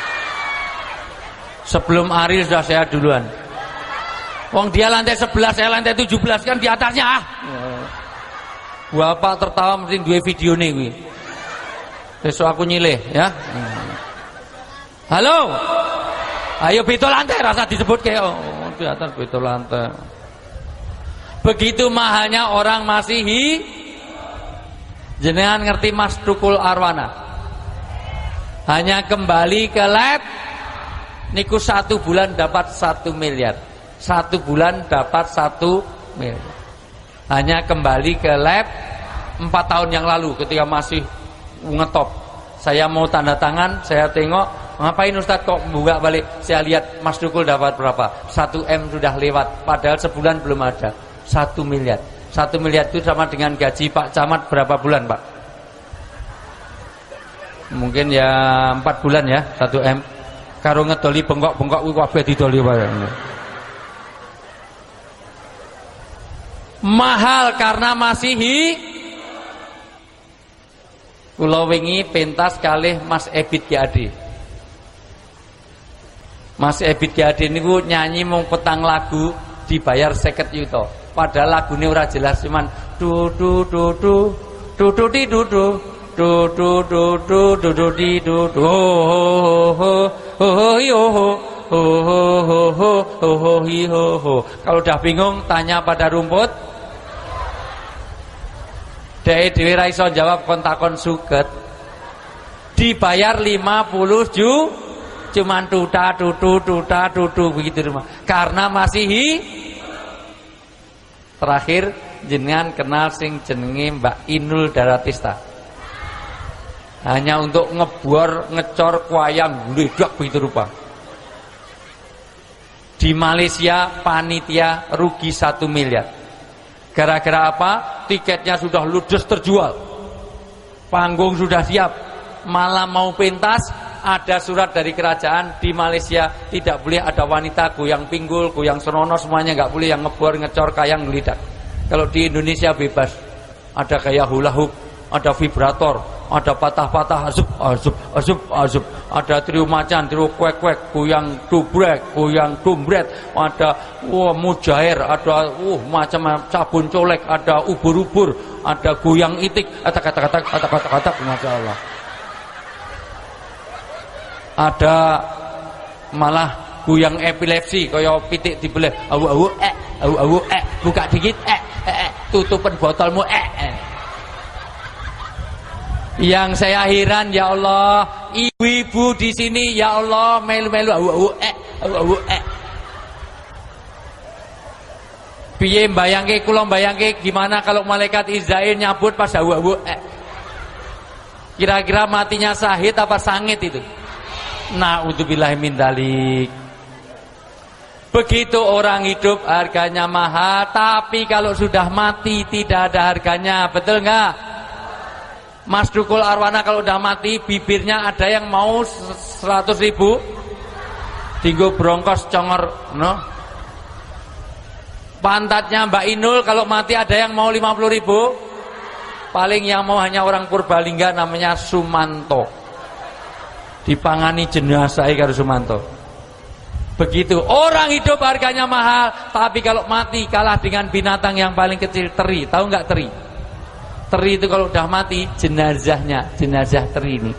Sebelum Ariel sudah saya duluan. Wong dia lantai 11, saya lantai 17, kan di atasnya. Bapak tertawa mesti duwe videone kuwi. Besok aku nyilih ya. Halo. Ayo beto lantai, rasa disebut kayak di atas beto lantai. Begitu mahalnya orang Masihi. Jenengan ngerti Mas Tukul Arwana? Hanya kembali ke lab niku 1 bulan dapat 1 miliar. 1 bulan dapat 1 miliar. Hanya kembali ke lab 4 tahun yang lalu ketika masih ngetop. Saya mau tanda tangan, saya tengok, ngapain Ustadz kok buka balik? Saya lihat Mas Dukul dapat berapa? 1 M sudah lewat, padahal sebulan belum ada. 1 miliar. 1 miliar itu sama dengan gaji Pak Camat berapa bulan, Pak? Mungkin ya 4 bulan ya, 1 M. Karo ngedoli bengkok-bengkok kuwi kabeh didoli Pak. Mahal karena Masihi. Kula wingi pentas kalih Mas Ebit GAD. Mas Ebit G.Ade niku nyanyi mung petang lagu dibayar 50 juta. Padahal lagune ora jelas, cuman du du du du du du di du du du du du du du du di du du ho ho ho ho ho ho ho. Kalau udah bingung tanya pada rumput. Dhek dhewe ra iso jawab kontakon suket. Dibayar 50 juta cuman tuta tutu begitu rumah. Karena masih terakhir jenengan kenal sing jenenge Mbak Inul Daratista. Hanya untuk ngebor ngecor wayang gledak begitu rupa. Di Malaysia panitia rugi 1 miliar. Gara-gara apa? Tiketnya sudah ludes terjual. Panggung sudah siap. Malam mau pentas, ada surat dari kerajaan di Malaysia tidak boleh ada wanita goyang pinggul, goyang senono, semuanya nggak boleh yang ngebor, ngecor, kayang, ngelidak. Kalau di Indonesia bebas. Ada kayak hula hoop, ada vibrator, ada patah-patah, azup, ada trio macan, trio kuek-kuek, goyang dubrek, goyang dumbret, ada mujair, ada macam sabun colek, ada ubur-ubur, ada goyang itik, kata-kata, masya Allah. Ada malah goyang epilepsi kaya pitik dibelah awu buka dikit tutupan botolmu Yang saya heran ya Allah, ibu-ibu di sini ya Allah melu-melu awu piye mbayangke kula mbayangke gimana kalau malaikat Israil nyabut pas awu kira-kira matinya sahid apa sangit itu. Na'udzubillahi min dzalik. Begitu orang hidup harganya mahal, tapi kalau sudah mati tidak ada harganya, betul enggak? Mas Dukul Arwana kalau udah mati bibirnya ada yang mau 100.000, tinggu brongkos congor, no? Pantatnya Mbak Inul kalau mati ada yang mau 50.000, paling yang mau hanya orang Purbalingga namanya Sumanto. Dipangani jenazah karo Sumanto. Begitu orang hidup harganya mahal, tapi kalau mati kalah dengan binatang yang paling kecil, teri. Tahu nggak teri? Teri itu kalau udah mati jenazahnya, jenazah teri ini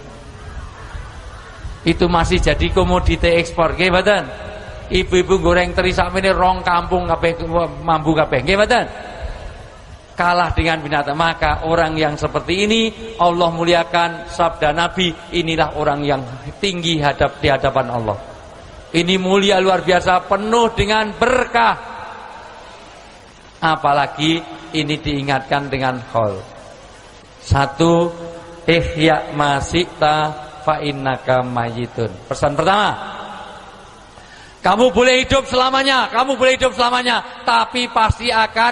itu masih jadi komoditi ekspor. Nggih mboten? Ibu-ibu goreng teri sakmene rong kampung kabeh mambu kabeh. Nggih mboten? Kalah dengan binatang. Maka orang yang seperti ini Allah muliakan, sabda Nabi, inilah orang yang tinggi di hadapan Allah. Ini mulia luar biasa, penuh dengan berkah. Apalagi ini diingatkan dengan khol. 1, ihya masita fa innaka mayitun. Pesan pertama, kamu boleh hidup selamanya, tapi pasti akan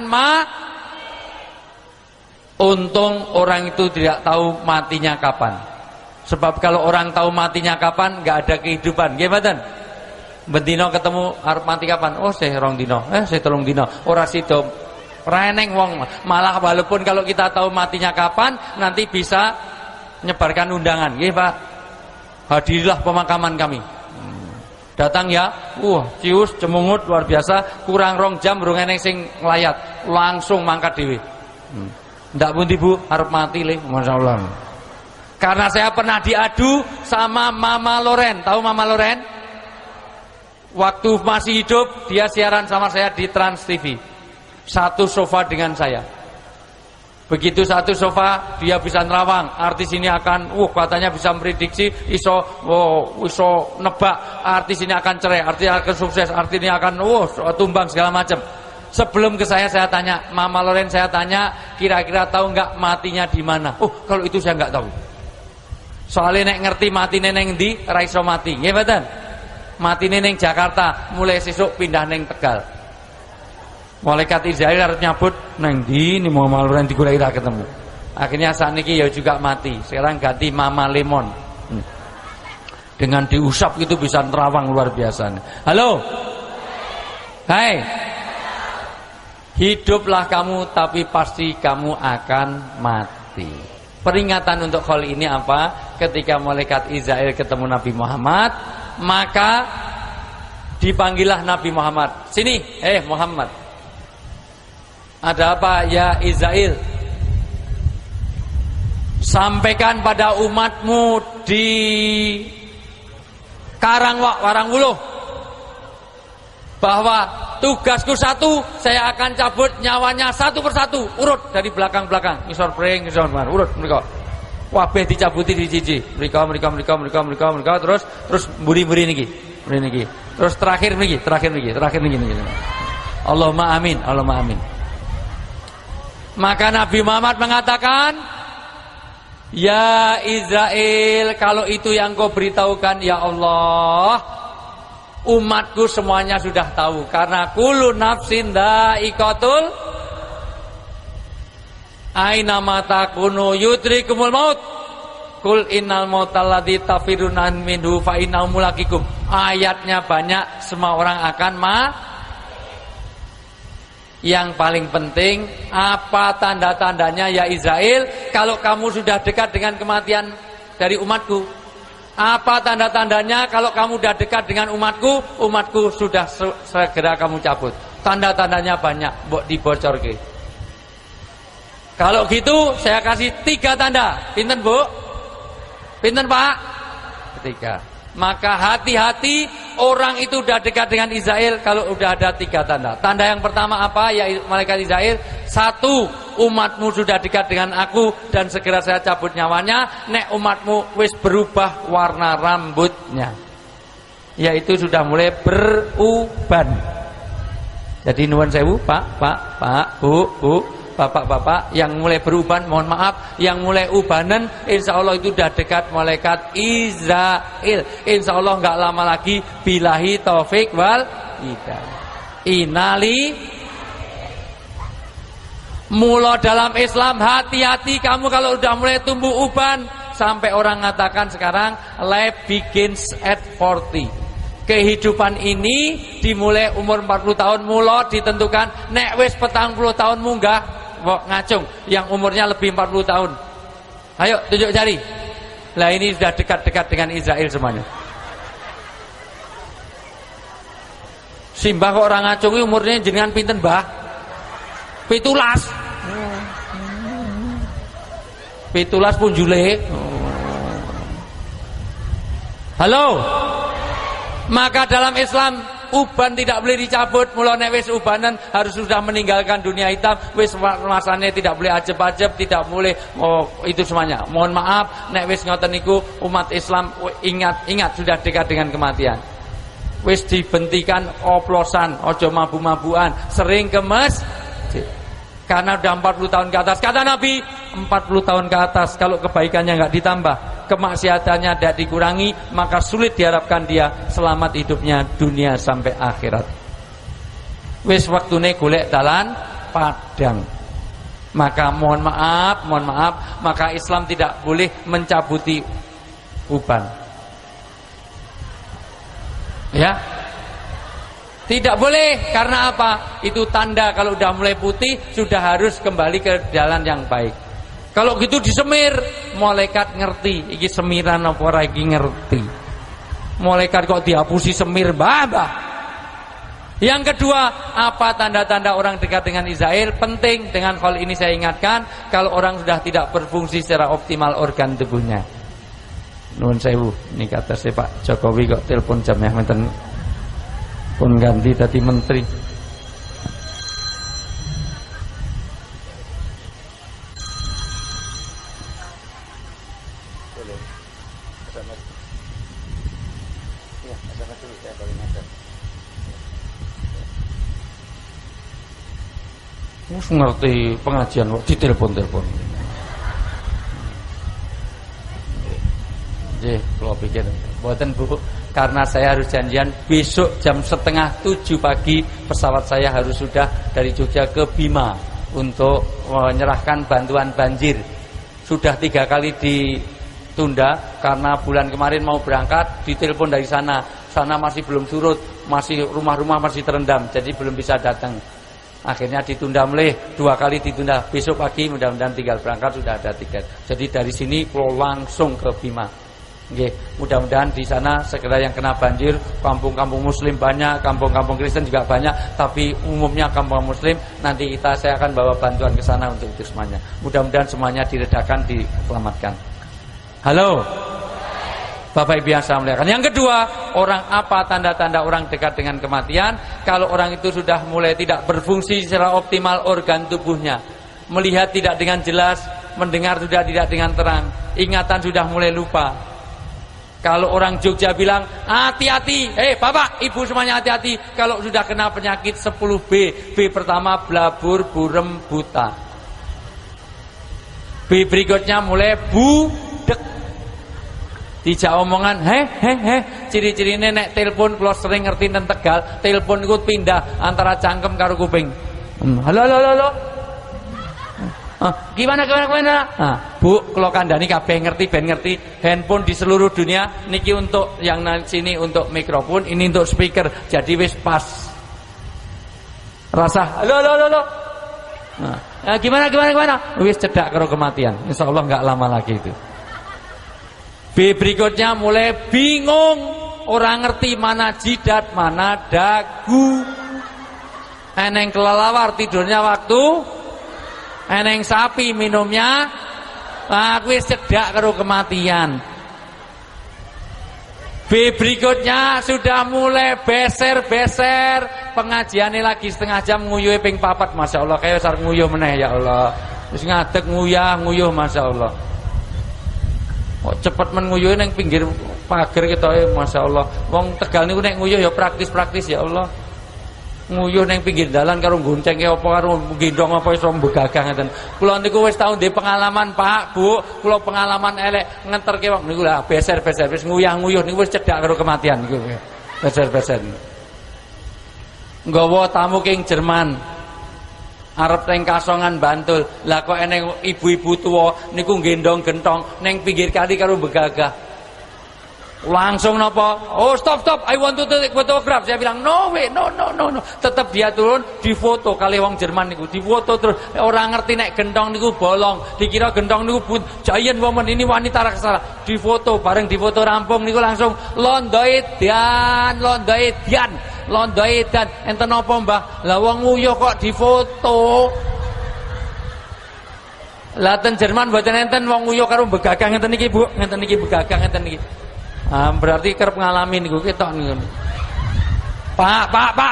Untung orang itu tidak tahu matinya kapan. Sebab kalau orang tahu matinya kapan, nggak ada kehidupan. Nggih mboten? Bendino ketemu arep mati kapan? Oh, saya 2 dino. Saya 3 dino. Ora sida. Reneng wong. Malah walaupun kalau kita tahu matinya kapan, nanti bisa nyebarkan undangan. Nggih, Pak. Hadirilah pemakaman kami. Datang ya. Cius cemungut luar biasa, kurang 2 jam urung eneng sing nglayat. Langsung mangkat dhewe. Ndak pun ibu harap mati le, masya Allah. Karena saya pernah diadu sama Mama Loren. Tahu Mama Loren? Waktu masih hidup dia siaran sama saya di Trans TV. Satu sofa dengan saya. Begitu satu sofa dia bisa nerawang. Artis ini akan, katanya bisa memprediksi, iso nebak. Artis ini akan cerai, artis akan sukses, artis ini akan tumbang segala macam. Sebelum ke saya tanya, Mama Loren saya tanya, kira-kira tahu nggak matinya di mana? Kalau itu saya nggak tahu. Soalnya nek ngerti mati neneng di, raiso mati. Nggih mboten? Mati neneng Jakarta, mulai sesuk pindah neng Tegal. Malaikat Israil harus nyabut neng di, ini Mama Loren digoleki ra ketemu. Akhirnya saat ini ya juga mati. Sekarang ganti Mama Lemon. Dengan diusap itu bisa nerawang luar biasa. Halo. Hai. Hiduplah kamu, tapi pasti kamu akan mati. Peringatan untuk hal ini apa? Ketika malaikat Israil ketemu Nabi Muhammad, maka Dipanggillah Nabi Muhammad. Sini, Muhammad. Ada apa ya Israel? Sampaikan pada umatmu di Karangwuluh bahwa tugasku satu, saya akan cabut nyawanya satu persatu, urut dari belakang-belakang, ngisor pring, ngisor mar, urut mereka. Wabeh dicabuti di cici. Mereka terus mburi-mburi niki. Terus terakhir niki. Allahumma amin. Maka Nabi Muhammad mengatakan, ya Israel, kalau itu yang kau beritahukan ya Allah, umatku semuanya sudah tahu. Karena kullu nafsin dha'iqatul, aina mata kunu yudrikumul maut. Kul innal mautal ladzi tafiruna minhu fa innahu mulaqikum. Ayatnya banyak, semua orang akan Yang paling penting, apa tanda-tandanya ya Israel kalau kamu sudah dekat dengan kematian dari umatku? Apa tanda-tandanya kalau kamu sudah dekat dengan umatku sudah segera kamu cabut? Tanda-tandanya banyak, mbok dibocorke. Kalau gitu saya kasih 3 tanda. Pinten Bu? Pinten Pak? 3. Maka hati-hati, orang itu sudah dekat dengan Israel kalau sudah ada 3 tanda. Tanda yang pertama apa ya malaikat Israel? 1, umatmu sudah dekat dengan aku dan segera saya cabut nyawanya. Nek umatmu wis berubah warna rambutnya, yaitu sudah mulai beruban. Jadi nuwun sewu Pak, Bu, Bapak-bapak yang mulai beruban, mohon maaf, yang mulai ubanan, insya Allah itu sudah dekat malaikat Israel. Insya Allah nggak lama lagi, billahi taufik wal hidayah. Inali mula dalam Islam, hati-hati kamu kalau udah mulai tumbuh uban. Sampai orang mengatakan sekarang life begins at 40. Kehidupan ini dimulai umur 40 tahun, mula ditentukan nek wis 40 tahun munggah ngacung yang umurnya lebih 40 tahun. Ayo tunjuk jari. Lah ini sudah dekat-dekat dengan Israel semuanya. Simbah kok orang ngacung umurnya jenengan pinten, Mbah? 17. 17 pun jule. Halo. Maka dalam Islam uban tidak boleh dicabut. Mula nek wis ubanan harus sudah meninggalkan dunia hitam. Wis masane tidak boleh ajeb-ajeb, tidak boleh itu semuanya. Mohon maaf nek wis ngoten niku umat Islam ingat sudah dekat dengan kematian. Wis dibentikan oplosan, ojo mabu-mabuan, sering ke masjid. Karena udah 40 tahun ke atas. Kata Nabi, 40 tahun ke atas kalau kebaikannya enggak ditambah, kemaksiatannya tidak dikurangi, maka sulit diharapkan dia selamat hidupnya dunia sampai akhirat. Wis waktune golek dalan padang. Maka mohon maaf, maka Islam tidak boleh mencabuti uban. Ya. Tidak boleh, karena apa? Itu tanda kalau udah mulai putih sudah harus kembali ke jalan yang baik. Kalau gitu disemir, malaikat ngerti iki semiran apa ora iki ngerti. Malaikat kok dihapusi semir, Mbah. Yang kedua, apa tanda-tanda orang dekat dengan Israel? Penting, dengan hal ini saya ingatkan, kalau orang sudah tidak berfungsi secara optimal organ tubuhnya. Nuwun sewu, ini kata saya Pak Jokowi kok telepon jamnya menten pun ganti tadi menteri. Ngerti pengajian kok ditelepon-telepon. Nggih, kula pikir mboten Bu, karena saya harus janjian besok jam 6:30 pagi pesawat saya harus sudah dari Jogja ke Bima untuk menyerahkan bantuan banjir. Sudah 3 kali ditunda karena bulan kemarin mau berangkat, ditelepon dari sana masih belum surut, masih rumah-rumah masih terendam, jadi belum bisa datang. Akhirnya ditunda meleh, 2 kali ditunda. Besok pagi mudah-mudahan tinggal berangkat sudah ada tiket. Jadi dari sini kalau langsung ke Bima. Nggih, mudah-mudahan di sana segera yang kena banjir, kampung-kampung muslim banyak, kampung-kampung Kristen juga banyak, tapi umumnya kampung muslim, nanti saya akan bawa bantuan ke sana untuk itu semuanya. Mudah-mudahan semuanya diredakan, diselamatkan. Halo. Bapak Ibu yang saya muliakan. Yang kedua, orang apa tanda-tanda orang dekat dengan kematian? Kalau orang itu sudah mulai tidak berfungsi secara optimal organ tubuhnya, melihat tidak dengan jelas, mendengar sudah tidak dengan terang, ingatan sudah mulai lupa. Kalau orang Jogja bilang hati-hati, bapak, ibu semuanya hati-hati. Kalau sudah kena penyakit 10B, B pertama blabur, burem, buta. B berikutnya mulai budek. Dijak omongan, ciri-cirine nek telepon kalau sering ngerti teng Tegal, telepon ikut pindah antara cangkem karo kuping. Halo. Gimana? Bu, kalau kandani kabeh ngerti, ben ngerti. Handphone di seluruh dunia niki untuk yang sini untuk mikrofon, ini untuk speaker. Jadi wis pas. Rasa halo. Gimana? Wis cedak karo kematian. Insyaallah enggak lama lagi itu. B berikutnya mulai bingung, orang ngerti mana jidat, mana dagu. Eneng kelelawar tidurnya waktu, eneng sapi minumnya, wis cedak karo kematian. B berikutnya sudah mulai beser, pengajiannya lagi setengah jam nguyuhe ping 4, Masya Allah, kayak sarep nguyuh meneh ya Allah. Terus ngadeg nguyuh Masya Allah. Kok cepet men nguyuhe ning pinggir pager ketoke Masya Allah. Wong Tegal niku nek nguyuh ya praktis ya Allah. Nguyuh ning pinggir dalan karo goncengke apa karo gendong apa iso mbegagah ngeten. Kula niku wis tau ndek pengalaman Pak, Bu, kula pengalaman elek ngenterke wong niku lah beser wis nguyuh niku wis cedak karo kematian niku. Beser. Nggawa tamu king Jerman. Arep teng Kasongan Bantul. Lah kok eneng ibu-ibu tua niku gendong gentong ning pinggir kali karo begagah. Langsung napa? Oh, stop, I want to take photograph. Saya bilang no way, no. Tetap dia turun, difoto kali wong Jerman niku, difoto terus. Orang ngerti nek gentong niku bolong, dikira gentong niku giant woman, ini wanita raksasa. Difoto, bareng difoto rampung niku langsung londo edan. Enten apa, Mbah? Lah wong nguyuh kok difoto. Lah ten Jerman mboten enten wong nguyuh karo begagah ngeten niki, Bu. Ngeten niki begagah ngeten niki. Berarti kerep ngalami niku ketok niku. Pak.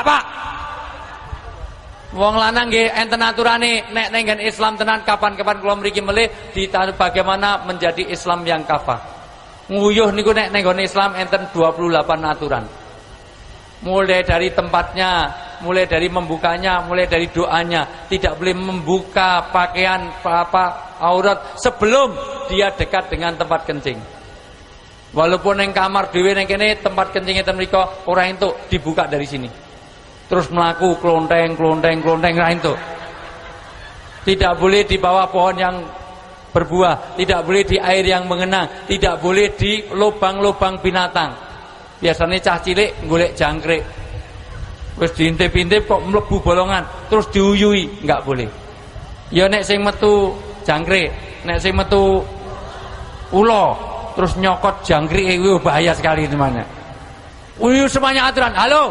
Wong lanang nggih enten aturane nek nenggen Islam tenan kapan-kapan kula mriki melih ditaruh bagaimana menjadi Islam yang kafah. Nguyuh niku nek nenggon Islam enten 28 aturan. Mulai dari tempatnya, mulai dari membukanya, mulai dari doanya, tidak boleh membuka pakaian aurat sebelum dia dekat dengan tempat kencing. Walaupun yang kamar dhewe ning kene tempat kencing ten mriko ora entuk dibuka dari sini. Terus melaku klonteng ra entuk. Tidak boleh di bawah pohon yang berbuah, tidak boleh di air yang mengenang, tidak boleh di lubang-lubang binatang. Biasanya cah cilik golek jangkrik. Wis diintip-intip kok mlebu bolongan, terus diuyui, enggak boleh. Ya nek sing metu jangkrik, nek sing metu ula, terus nyokot jangkrik itu bahaya sekali temannya. Uyu semuanya aturan. Halo.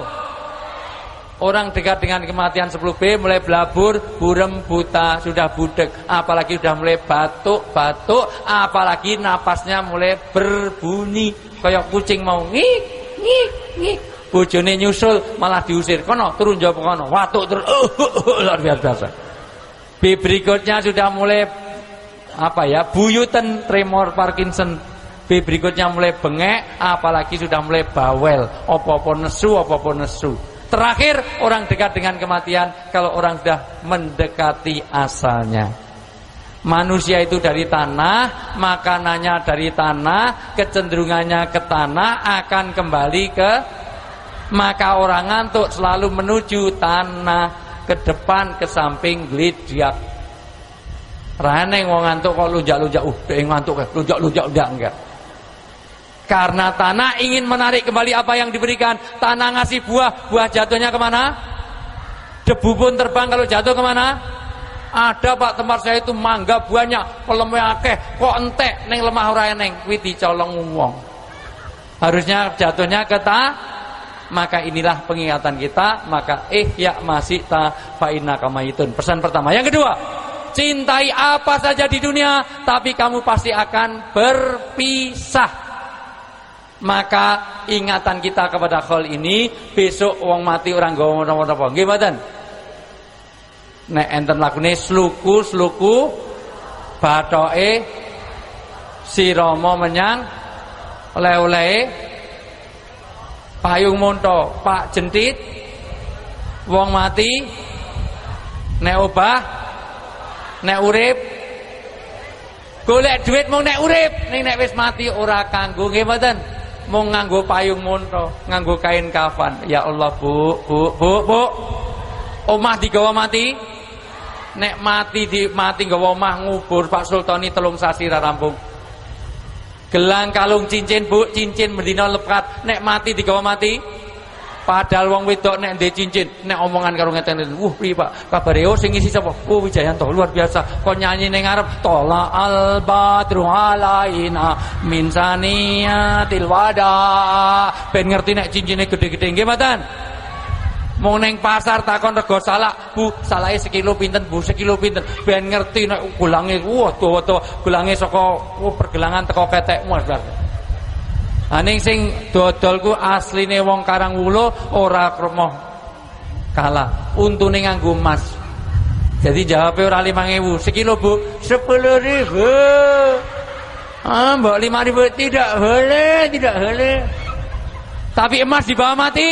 Orang dekat dengan kematian 10B mulai blabur, burem, buta, sudah budek, apalagi sudah mulai batuk, apalagi napasnya mulai berbunyi kayak kucing mau ngik. Bojone nyusul malah diusir. Kono turun jawab kono, watuk terus luar biasa. B berikutnya sudah mulai buyutan, tremor, Parkinson. B berikutnya mulai bengek, apalagi sudah mulai bawel, apa-apa nesu. Terakhir, orang dekat dengan kematian kalau orang sudah mendekati asalnya. Manusia itu dari tanah, makanannya dari tanah, kecenderungannya ke tanah, akan kembali ke. Maka orang ngantuk selalu menuju tanah, ke depan, ke samping, glidak. Raneng wong ngantuk kok lunjak-lunjak, ngantuk lunjak-lunjak udah enggak. Karena tanah ingin menarik kembali apa yang diberikan. Tanah ngasih buah jatuhnya kemana? Debu pun terbang kalau jatuh kemana? Ada Pak tempat saya itu mangga buahnya, pelemnya akeh, kok entek neng lemah ora eneng, kuwi dicolong wong. Harusnya jatuhnya ke ta. Maka inilah pengingatan kita. Maka ihya masita fa innaka mayitun. Pesan pertama. Yang kedua, cintai apa saja di dunia, tapi kamu pasti akan berpisah. Maka ingatan kita kepada hal ini, besok wong mati orang nggawa napa-napa. Nggih mboten? Nek enten lagune sluku bathoke si Rama menyang oleh-olehe payung monto Pak Jentit wong mati nek obah nek urip golek duit mung nek urip ning nek wis mati ora kanggo nggih mboten mung nganggo payung monto nganggo kain kafan. Ya Allah Bu omah digawa mati nek mati nggawa omah ngubur Pak Sultani 3 sasi ra rampung. Gelang kalung cincin Bu, cincin mendina lepat nek mati digawa mati. Padahal wong wedok nek ndek cincin, nek omongan karo ngeten, piye Pak? Kabare sing ngisi sapa? Wijayanto luar biasa. Kok nyanyi ning ngarep tola al badru alaina min saniyatil wada. Ben ngerti nek cincine gede-gede nggih mboten? Mau neng pasar takon rego salak, Bu, salake sekilo pinten, Bu, sekilo pinten. Ben ngerti nek gulange dawa-dawa, gulange saka pergelangan teko ketekmu Mas. Ning sing dodol ku asline wong Karangwulo ora kremoh kalah. Untune nganggo emas. Jadi jawabe ora 5.000, sekilo Bu, 10.000. Mbok 5.000 tidak boleh. Tapi emas dibawa mati.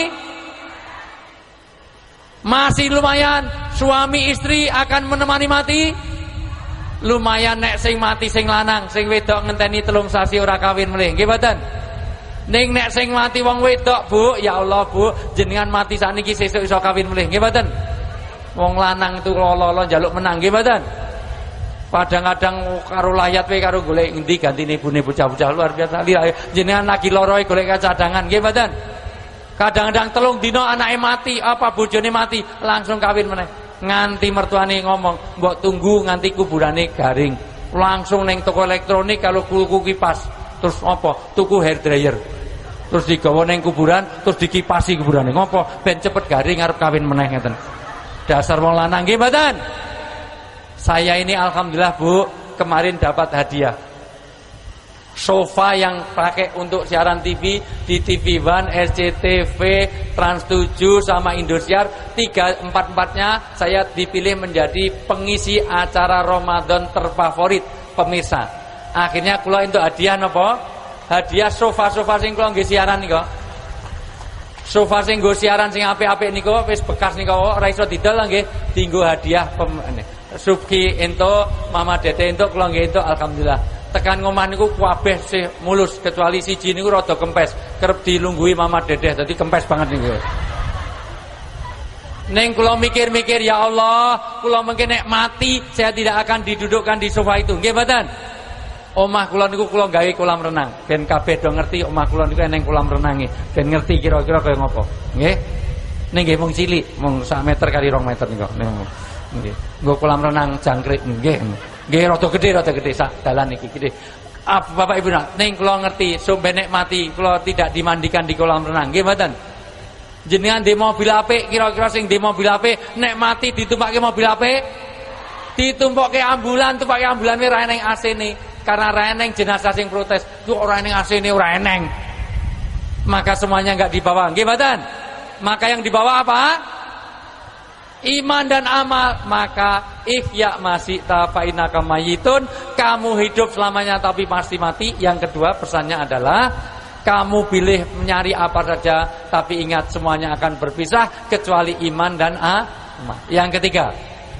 Masih lumayan, suami istri akan menemani mati. Lumayan nek sing mati sing lanang, sing wedok ngenteni 3 sasi ora kawin melih. Nggih mboten? Ning nek sing mati wong wedok, Bu, ya Allah Bu, jenengan mati sakniki sesuk iso kawin melih. Nggih mboten? Wong lanang itu lolo njaluk menang, nggih mboten? Kadang-kadang karo layat wae karo golek endi gantine ibune bocah-bocah luar biasa. Jenengan lagi loro golek cadangan, nggih mboten? Kadang-kadang 3 dina anake mati, apa bojone mati, langsung kawin meneh. Nganti mertuane ngomong, mbok tunggu nganti kuburane garing. Langsung ning toko elektronik kalau tuku kipas, terus apa? Tuku hair dryer. Terus digawa ning kuburan, terus dikipasi kuburane. Ngopo? Ben cepet garing arep kawin meneh ngeten. Dasar wong lanang nggih mboten? Saya ini alhamdulillah Bu, kemarin dapat hadiah. Sofa yang pakai untuk siaran TV di TV One, SCTV, Trans 7 sama Indosiar 3-4-4-nya saya dipilih menjadi pengisi acara Ramadan terfavorit pemirsa. Akhirnya kula entuk hadiah napa? Hadiah sofa-sofa sing kula nggih siaran niku. Sofa sing nggo siaran sing apik-apik niku wis bekas niku ora iso didol nggih, dienggo hadiah Subki entuk, Mama Dede entuk, kula nggih entuk alhamdulillah. Tekan ngomah niku kabeh sih mulus kecuali siji niku rada kempes, kerep dilungguhi Mama Dedeh dadi kempes banget niku. Neng kula mikir-mikir ya Allah, kula mungkin nek mati saya tidak akan didudukkan di sofa itu. Nggih mboten? Omah kula niku kula gawe kolam renang. Ben kabeh do ngerti omah kula niku eneng kolam renange. Ben ngerti kira-kira kaya ngopo. Nggih. Ning nggih mung cilik, mung 1 meter kali 2 meter niku. Nggih. Nggo kolam renang jangkrik nggih. Nggih rada gedhe sak dalan iki gede. Bapak Ibu nak, ning kula ngerti sampe nek mati kula tidak dimandikan di kolam renang. Nggih mboten? Jenengan di mobil apik kira-kira sing di mobil apik nek mati ditumpake mobil apik ditumpokke ambulan, tumpake ambulan wae ora eneng AC-ne. Karena ora eneng jenazah sing protes, "Tuh ora eneng AC-ne, ora eneng." Maka semuanya enggak dibawa. Nggih mboten? Maka yang dibawa apa? Iman dan amal. Maka ihya masita fa innaka mayitun, kamu hidup selamanya tapi pasti mati. Yang kedua pesannya adalah kamu pilih mencari apa saja tapi ingat semuanya akan berpisah kecuali iman dan amal. Yang ketiga,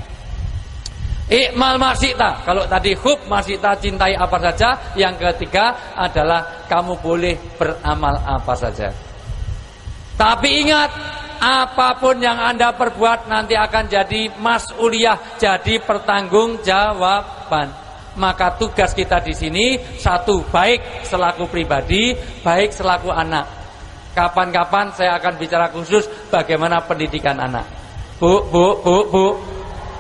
ikmal masita. Kalau tadi hub masita, cintai apa saja. Yang ketiga adalah kamu boleh beramal apa saja. Tapi ingat, apapun yang Anda perbuat nanti akan jadi mas'uliyah, jadi pertanggungjawaban. Maka tugas kita di sini satu, baik selaku pribadi, baik selaku anak. Kapan-kapan saya akan bicara khusus bagaimana pendidikan anak. Bu.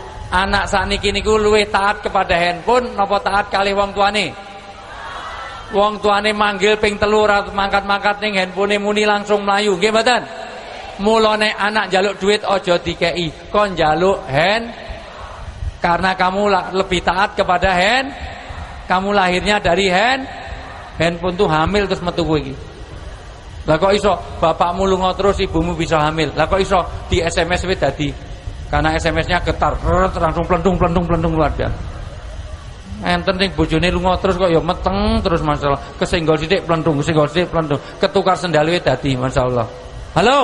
Anak sakniki niku luwih taat kepada handphone napa taat kalih wong tuane? Wong tuane manggil ping 3 ora mangkat-mangkat ning handphone muni langsung mlayu. Nggih mboten? Mulane anak njaluk duit aja dikei, kon njaluk hand karena kamu lebih taat kepada hand. Kamu lahirnya dari handphone tuh hamil terus metu kowe iki. Lah kok iso bapakmu lunga terus ibumu bisa hamil? Lah kok iso di SMS wis dadi? Karena SMS-nya getar, langsung plentung luar biasa. Enten sing bojone lunga terus kok ya meteng terus masalah. Kesenggol sithik plentung, ketukar sendal wis dadi masyaallah. Halo.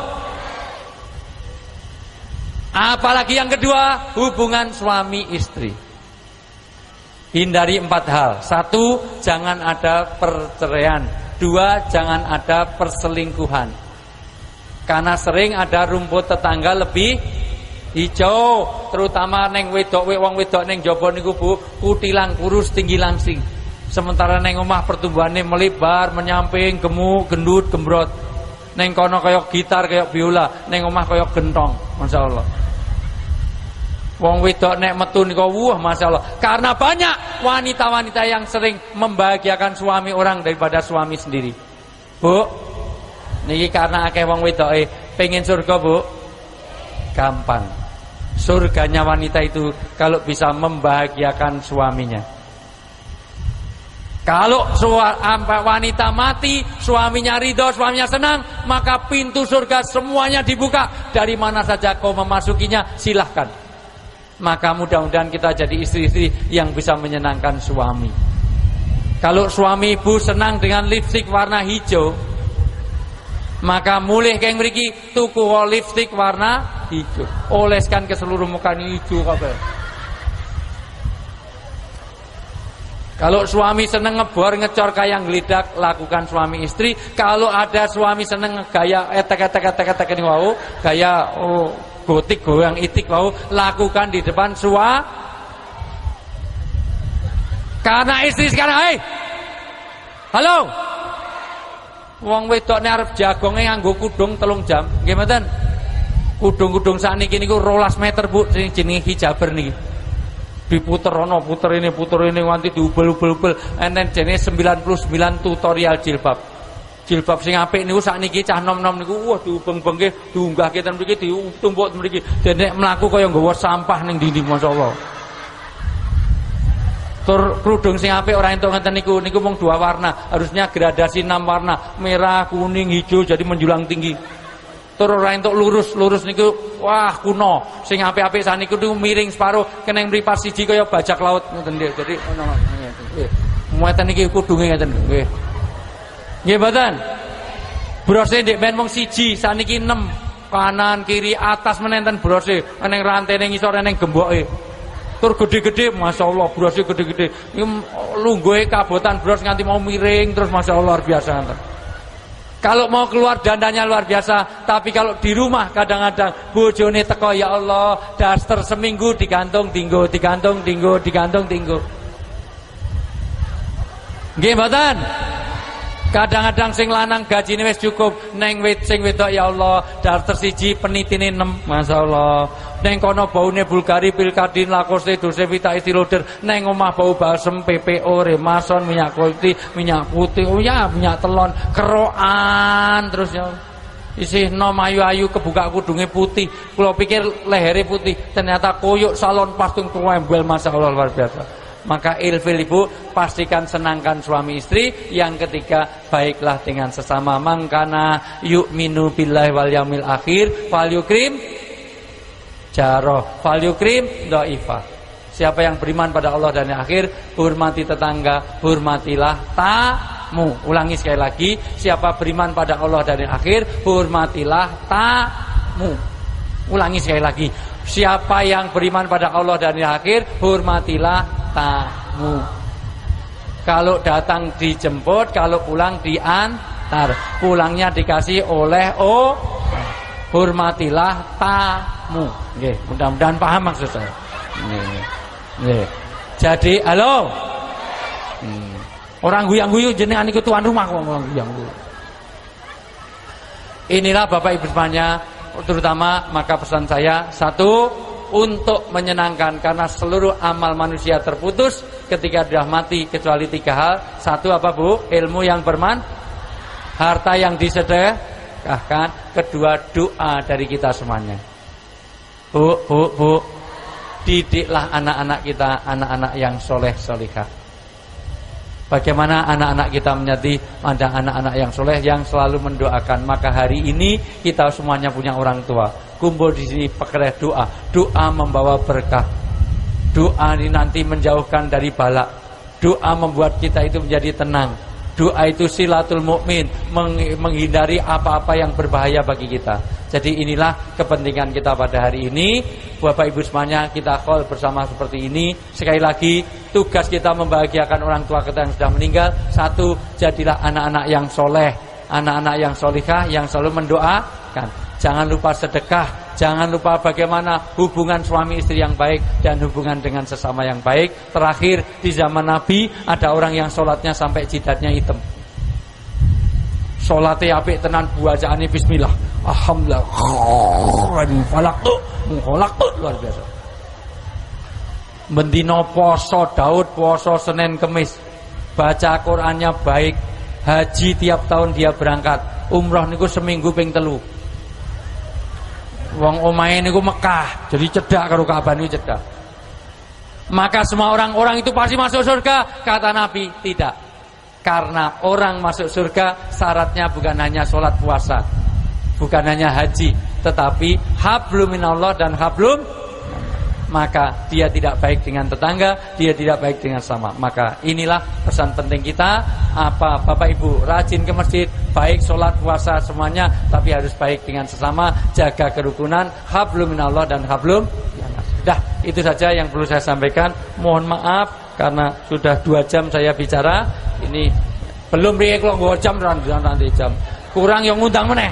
Apalagi yang kedua, hubungan suami istri. Hindari 4 hal. 1, jangan ada perceraian. 2, jangan ada perselingkuhan. Karena sering ada rumput tetangga lebih hijau, terutama neng wedok, wong wedok neng jaba niku Bu, kutilang kurus tinggi langsing. Sementara neng omah pertumbuhannya melebar, menyamping, gemuk, gendut, gembrot. Neng kono kaya gitar, kaya biola, neng omah kaya gentong. Masyaallah. Wong wedok nek metu niku masyaallah. Karena banyak wanita-wanita yang sering membahagiakan suami orang daripada suami sendiri. Bu, niki karena akeh wong wedoke pengen surga, Bu. Gampang. Surganya wanita itu kalau bisa membahagiakan suaminya. Kalau wanita mati, suaminya ridho, suaminya senang, maka pintu surga semuanya dibuka. Dari mana saja kau memasukinya, silahkan. Maka mudah-mudahan kita jadi istri-istri yang bisa menyenangkan suami. Kalau suami ibu senang dengan lipstik warna hijau, maka mulih keng mriki tuku lipstik warna hijau, oleskan ke seluruh muka hijau kabeh. Kalau suami seneng ngebor ngecor kayak ngelidak, lakukan suami istri. Kalau ada suami seneng gaya etek ini wau, gaya gotik goyang itik wau, lakukan di depan karena istri sekarang, halo, wong wedok arep jagonge nganggo kudung 3 jam, nggih mboten? Kudung-kudung sakniki niku 12 meter Bu, sing jenenge hijaber niki. Diputer ono, puter ini nganti diubel-ubel. Enten jenenge 99 tutorial jilbab. Jilbab sing apik niku sakniki cah nom-nom niku diubeng-bengke, diunggahke ten mriki, ditumpuk mriki. Dene mlaku kaya nggawa sampah ning dinding masyaallah. Tur kerudung sing apik ora entuk ngeten niku mung 2 warna, harusnya gradasi 6 warna, merah, kuning, hijau jadi menjulang tinggi. Tur ora entuk lurus niku wah kuno. Sing apik-apik saniku niku miring separo, kena mripat siji kaya bajak laut ngoten nggih. Jadi ono nggih. Muatan niki kudunge ngeten nggih. Nggih mboten. Brose ndek men mung siji, saniki 6. Kanan, kiri, atas menenten brose, ning rantene ngisor ning gemboke. Tur gede-gede, masyaallah brose gede-gede. Iki lungguhe kabotan bros nganti mau miring terus masyaallah luar biasa enten. Kalau mau keluar dandanya luar biasa, tapi kalau di rumah kadang-kadang bojone teko, ya Allah, daster seminggu digantung tinggo. Nggih mboten? Kadang-kadang sing lanang gajine wis cukup, neng sing wedok ya Allah, daster siji penitine 6, masyaallah. Neng kono baune Bulgari, Pilkadin, Lacoste, Dolce Vita, Estée Lauder, neng omah bau balsem, PPO, Remason, minyak kuliti, minyak putih, minyak telon, kerokan terus ya. Isih nom ayu-ayu kebuka kudunge putih. Kula pikir lehere putih, ternyata koyok salon pastung tuwembel, masyaallah luar biasa. Maka ilfil ibu, pastikan senangkan suami istri. Yang ketiga, baiklah dengan sesama. Mangkana yu'minu billahi wal yaumil akhir falyukrim jaroh, falyukrim dhaifah. Siapa yang beriman pada Allah dan yang akhir, hormati tetangga, hormatilah tamu. Ulangi sekali lagi, siapa beriman pada Allah dan yang akhir, hormatilah tamu. Ulangi sekali lagi, siapa yang beriman pada Allah dan yang akhir, hormatilah tamu. Kalau datang dijemput, kalau pulang diantar. Pulangnya dikasih oleh hormatilah tamu. Nggih, mudah-mudahan paham maksud saya. Nggih. Jadi, halo. Orang guyang-guyu jenengan iku tuan rumah kok orang guyang-guyu. Inilah Bapak Ibu semuanya, terutama maka pesan saya, 1, untuk menyenangkan, karena seluruh amal manusia terputus ketika sudah mati kecuali 3 hal. 1 apa Bu? Ilmu yang harta yang disedekahkan. 2 doa dari kita semuanya. Bu, didiklah anak-anak kita, anak-anak yang soleh solihah. Bagaimana anak-anak kita menjadi ada anak-anak yang soleh yang selalu mendoakan. Maka hari ini kita semuanya punya orang tua. Kumpul di sini pakai doa. Doa membawa berkah. Doa ini nanti menjauhkan dari bala. Doa membuat kita itu menjadi tenang. Doa itu silatul mukmin, menghindari apa-apa yang berbahaya bagi kita. Jadi inilah kepentingan kita pada hari ini. Bapak Ibu semuanya, kita call bersama seperti ini. Sekali lagi, tugas kita membahagiakan orang tua kita yang sudah meninggal. 1, jadilah anak-anak yang soleh, anak-anak yang solihah, yang selalu mendoakan. Jangan lupa sedekah, jangan lupa bagaimana hubungan suami istri yang baik dan hubungan dengan sesama yang baik. Terakhir, di zaman Nabi ada orang yang sholatnya sampai jidatnya hitam. Sholatnya apik tenan, bacaannya bismillah, alhamdulillah, falaqtu, luar biasa. Bendino poso Daud, poso Senin Kemis, baca Qurannya baik, haji tiap tahun dia berangkat, umroh niku seminggu ping 3. Wong omahe niku Mekah, jadi cedak karo Ka'bah niku cedak. Maka semua orang-orang itu pasti masuk surga, kata Nabi. Tidak. Karena orang masuk surga syaratnya bukan hanya sholat puasa, bukan hanya haji, tetapi hablum minallah dan hablum. Maka dia tidak baik dengan tetangga, dia tidak baik dengan sama. Maka inilah pesan penting kita. Apa Bapak Ibu rajin ke masjid, baik sholat puasa semuanya, tapi harus baik dengan sesama, jaga kerukunan, hablum minallah dan hablum. Dah, itu saja yang perlu saya sampaikan. Mohon maaf karena sudah 2 jam saya bicara. Ini belum riye kula 2 jam nanti jam. Kurang yang ngundang meneh.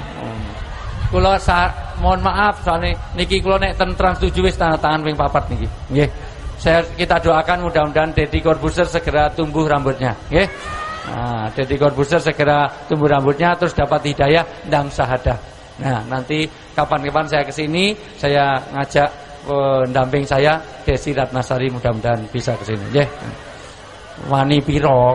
Kula mohon maaf soalnya niki kula nek ten Trans 7 wis tanda tangan ping 4 niki. Nggih. Kita doakan mudah-mudahan Deddy Corbuzier segera tumbuh rambutnya, nggih. Nah, Deddy Corbuzier segera tumbuh rambutnya terus dapat hidayah dan syahadah. Nah, nanti kapan-kapan saya ke sini, saya ngajak pendamping saya Desi Ratnasari, mudah-mudahan bisa ke sini, nggih. Wani piro?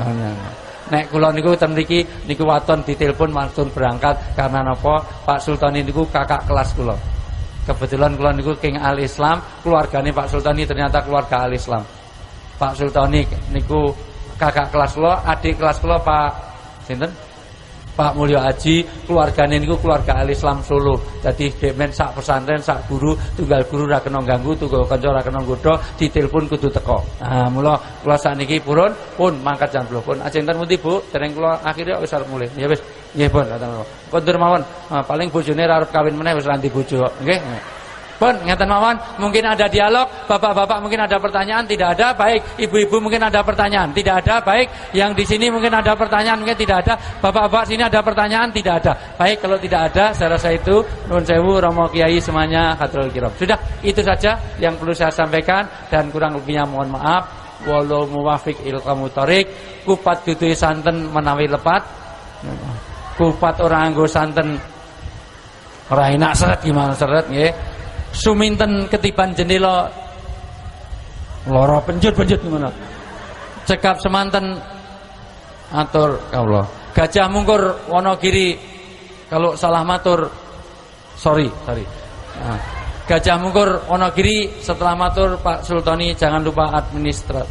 Nek kula niku ten mriki niku waton ditelepon langsung berangkat karena napa? Pak Sultani niku kakak kelas kula. Kebetulan kula niku King Al Islam, keluargane Pak Sultani ternyata keluarga Al Islam. Pak Sultani niku kakak kelas kula, adik kelas kula Pak sinten? Pak Mulyo Aji, keluargane niku keluarga Al Islam Solo. Jadi demen sak pesantren, sak guru, tunggal guru ra kena ganggu, tunggal kanca ra kena nggodha, ditelepon kudu teko. Nah, mula kula sakniki pun mangkat jam 10 pun. Ajeng ten pundi Bu? Dereng kula akhire wis arep mulih. Ya wis, nggih pun kata kula. Kondur mawon. Paling bojone ra arep kawin meneh wis ranti bojo kok. Nggih. Pun ngeten mawon, mungkin ada dialog, bapak-bapak mungkin ada pertanyaan, tidak ada, baik. Ibu-ibu mungkin ada pertanyaan, tidak ada, baik. Yang di sini mungkin ada pertanyaan, mungkin tidak ada. Bapak-bapak sini ada pertanyaan, tidak ada. Baik, kalau tidak ada, saya rasa itu nuwun sewu Romo Kiai semuanya hatrul kiram. Sudah, itu saja yang perlu saya sampaikan dan kurang lebihnya mohon maaf. Wallahu muwaffiq ilqamu thoriq. Kupat duduhe santen menawi lepat. Kupat orang nganggo santen ora enak seret gimana seret nggih. Suminten ketiban jendela lara penjut-penjut gimana? Cekap semanten atur Allah. Gajah Mungkur Wonogiri kalau salah matur sorry. Nah, Gajah Mungkur Wonogiri setelah matur Pak Sultani jangan lupa administrator.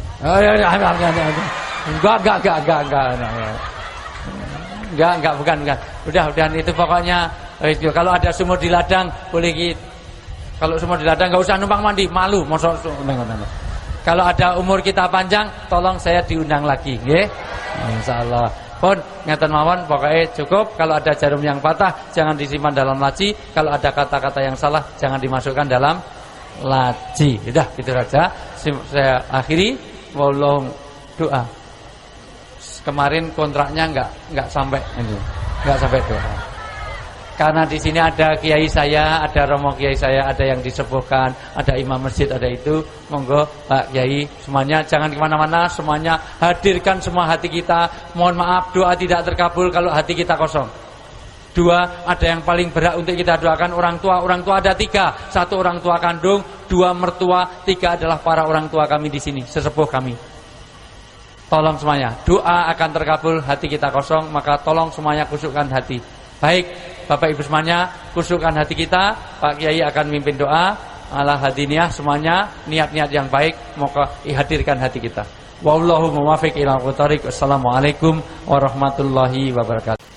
Enggak, bukan. Udah itu pokoknya kalau ada sumur di ladang boleh gitu. Kalau semua di ladang enggak usah numpang mandi, malu mosok. Kalau ada umur kita panjang, tolong saya diundang lagi, nggih. Insyaallah. Pun ngeten mawon pokoknya cukup. Kalau ada jarum yang patah jangan disimpan dalam laci, kalau ada kata-kata yang salah jangan dimasukkan dalam laci. Sudah, gitu saja. Saya akhiri wallahu doa. Kemarin kontraknya enggak sampai ini. Enggak sampai doa. Karena di sini ada kiai saya, ada romo kiai saya, ada yang disepuhkan, ada imam masjid, ada itu. Monggo Pak Kiai semuanya jangan kemana-mana, semuanya hadirkan semua hati kita. Mohon maaf doa tidak terkabul kalau hati kita kosong. Dua, ada yang paling berat untuk kita doakan orang tua. Orang tua ada 3. 1 orang tua kandung, 2 mertua, 3 adalah para orang tua kami di sini, sesepuh kami. Tolong semuanya, doa akan terkabul, hati kita kosong, maka tolong semuanya kusukkan hati. Baik, Bapak Ibu semuanya, kusukkan hati kita. Pak Kiai akan mimpin doa ala hadiniyah, semuanya niat-niat yang baik, moga hadirkan hati kita. Wallahu muwaffiq ila aqwamit thoriq. Wassalamualaikum warahmatullahi wabarakatuh.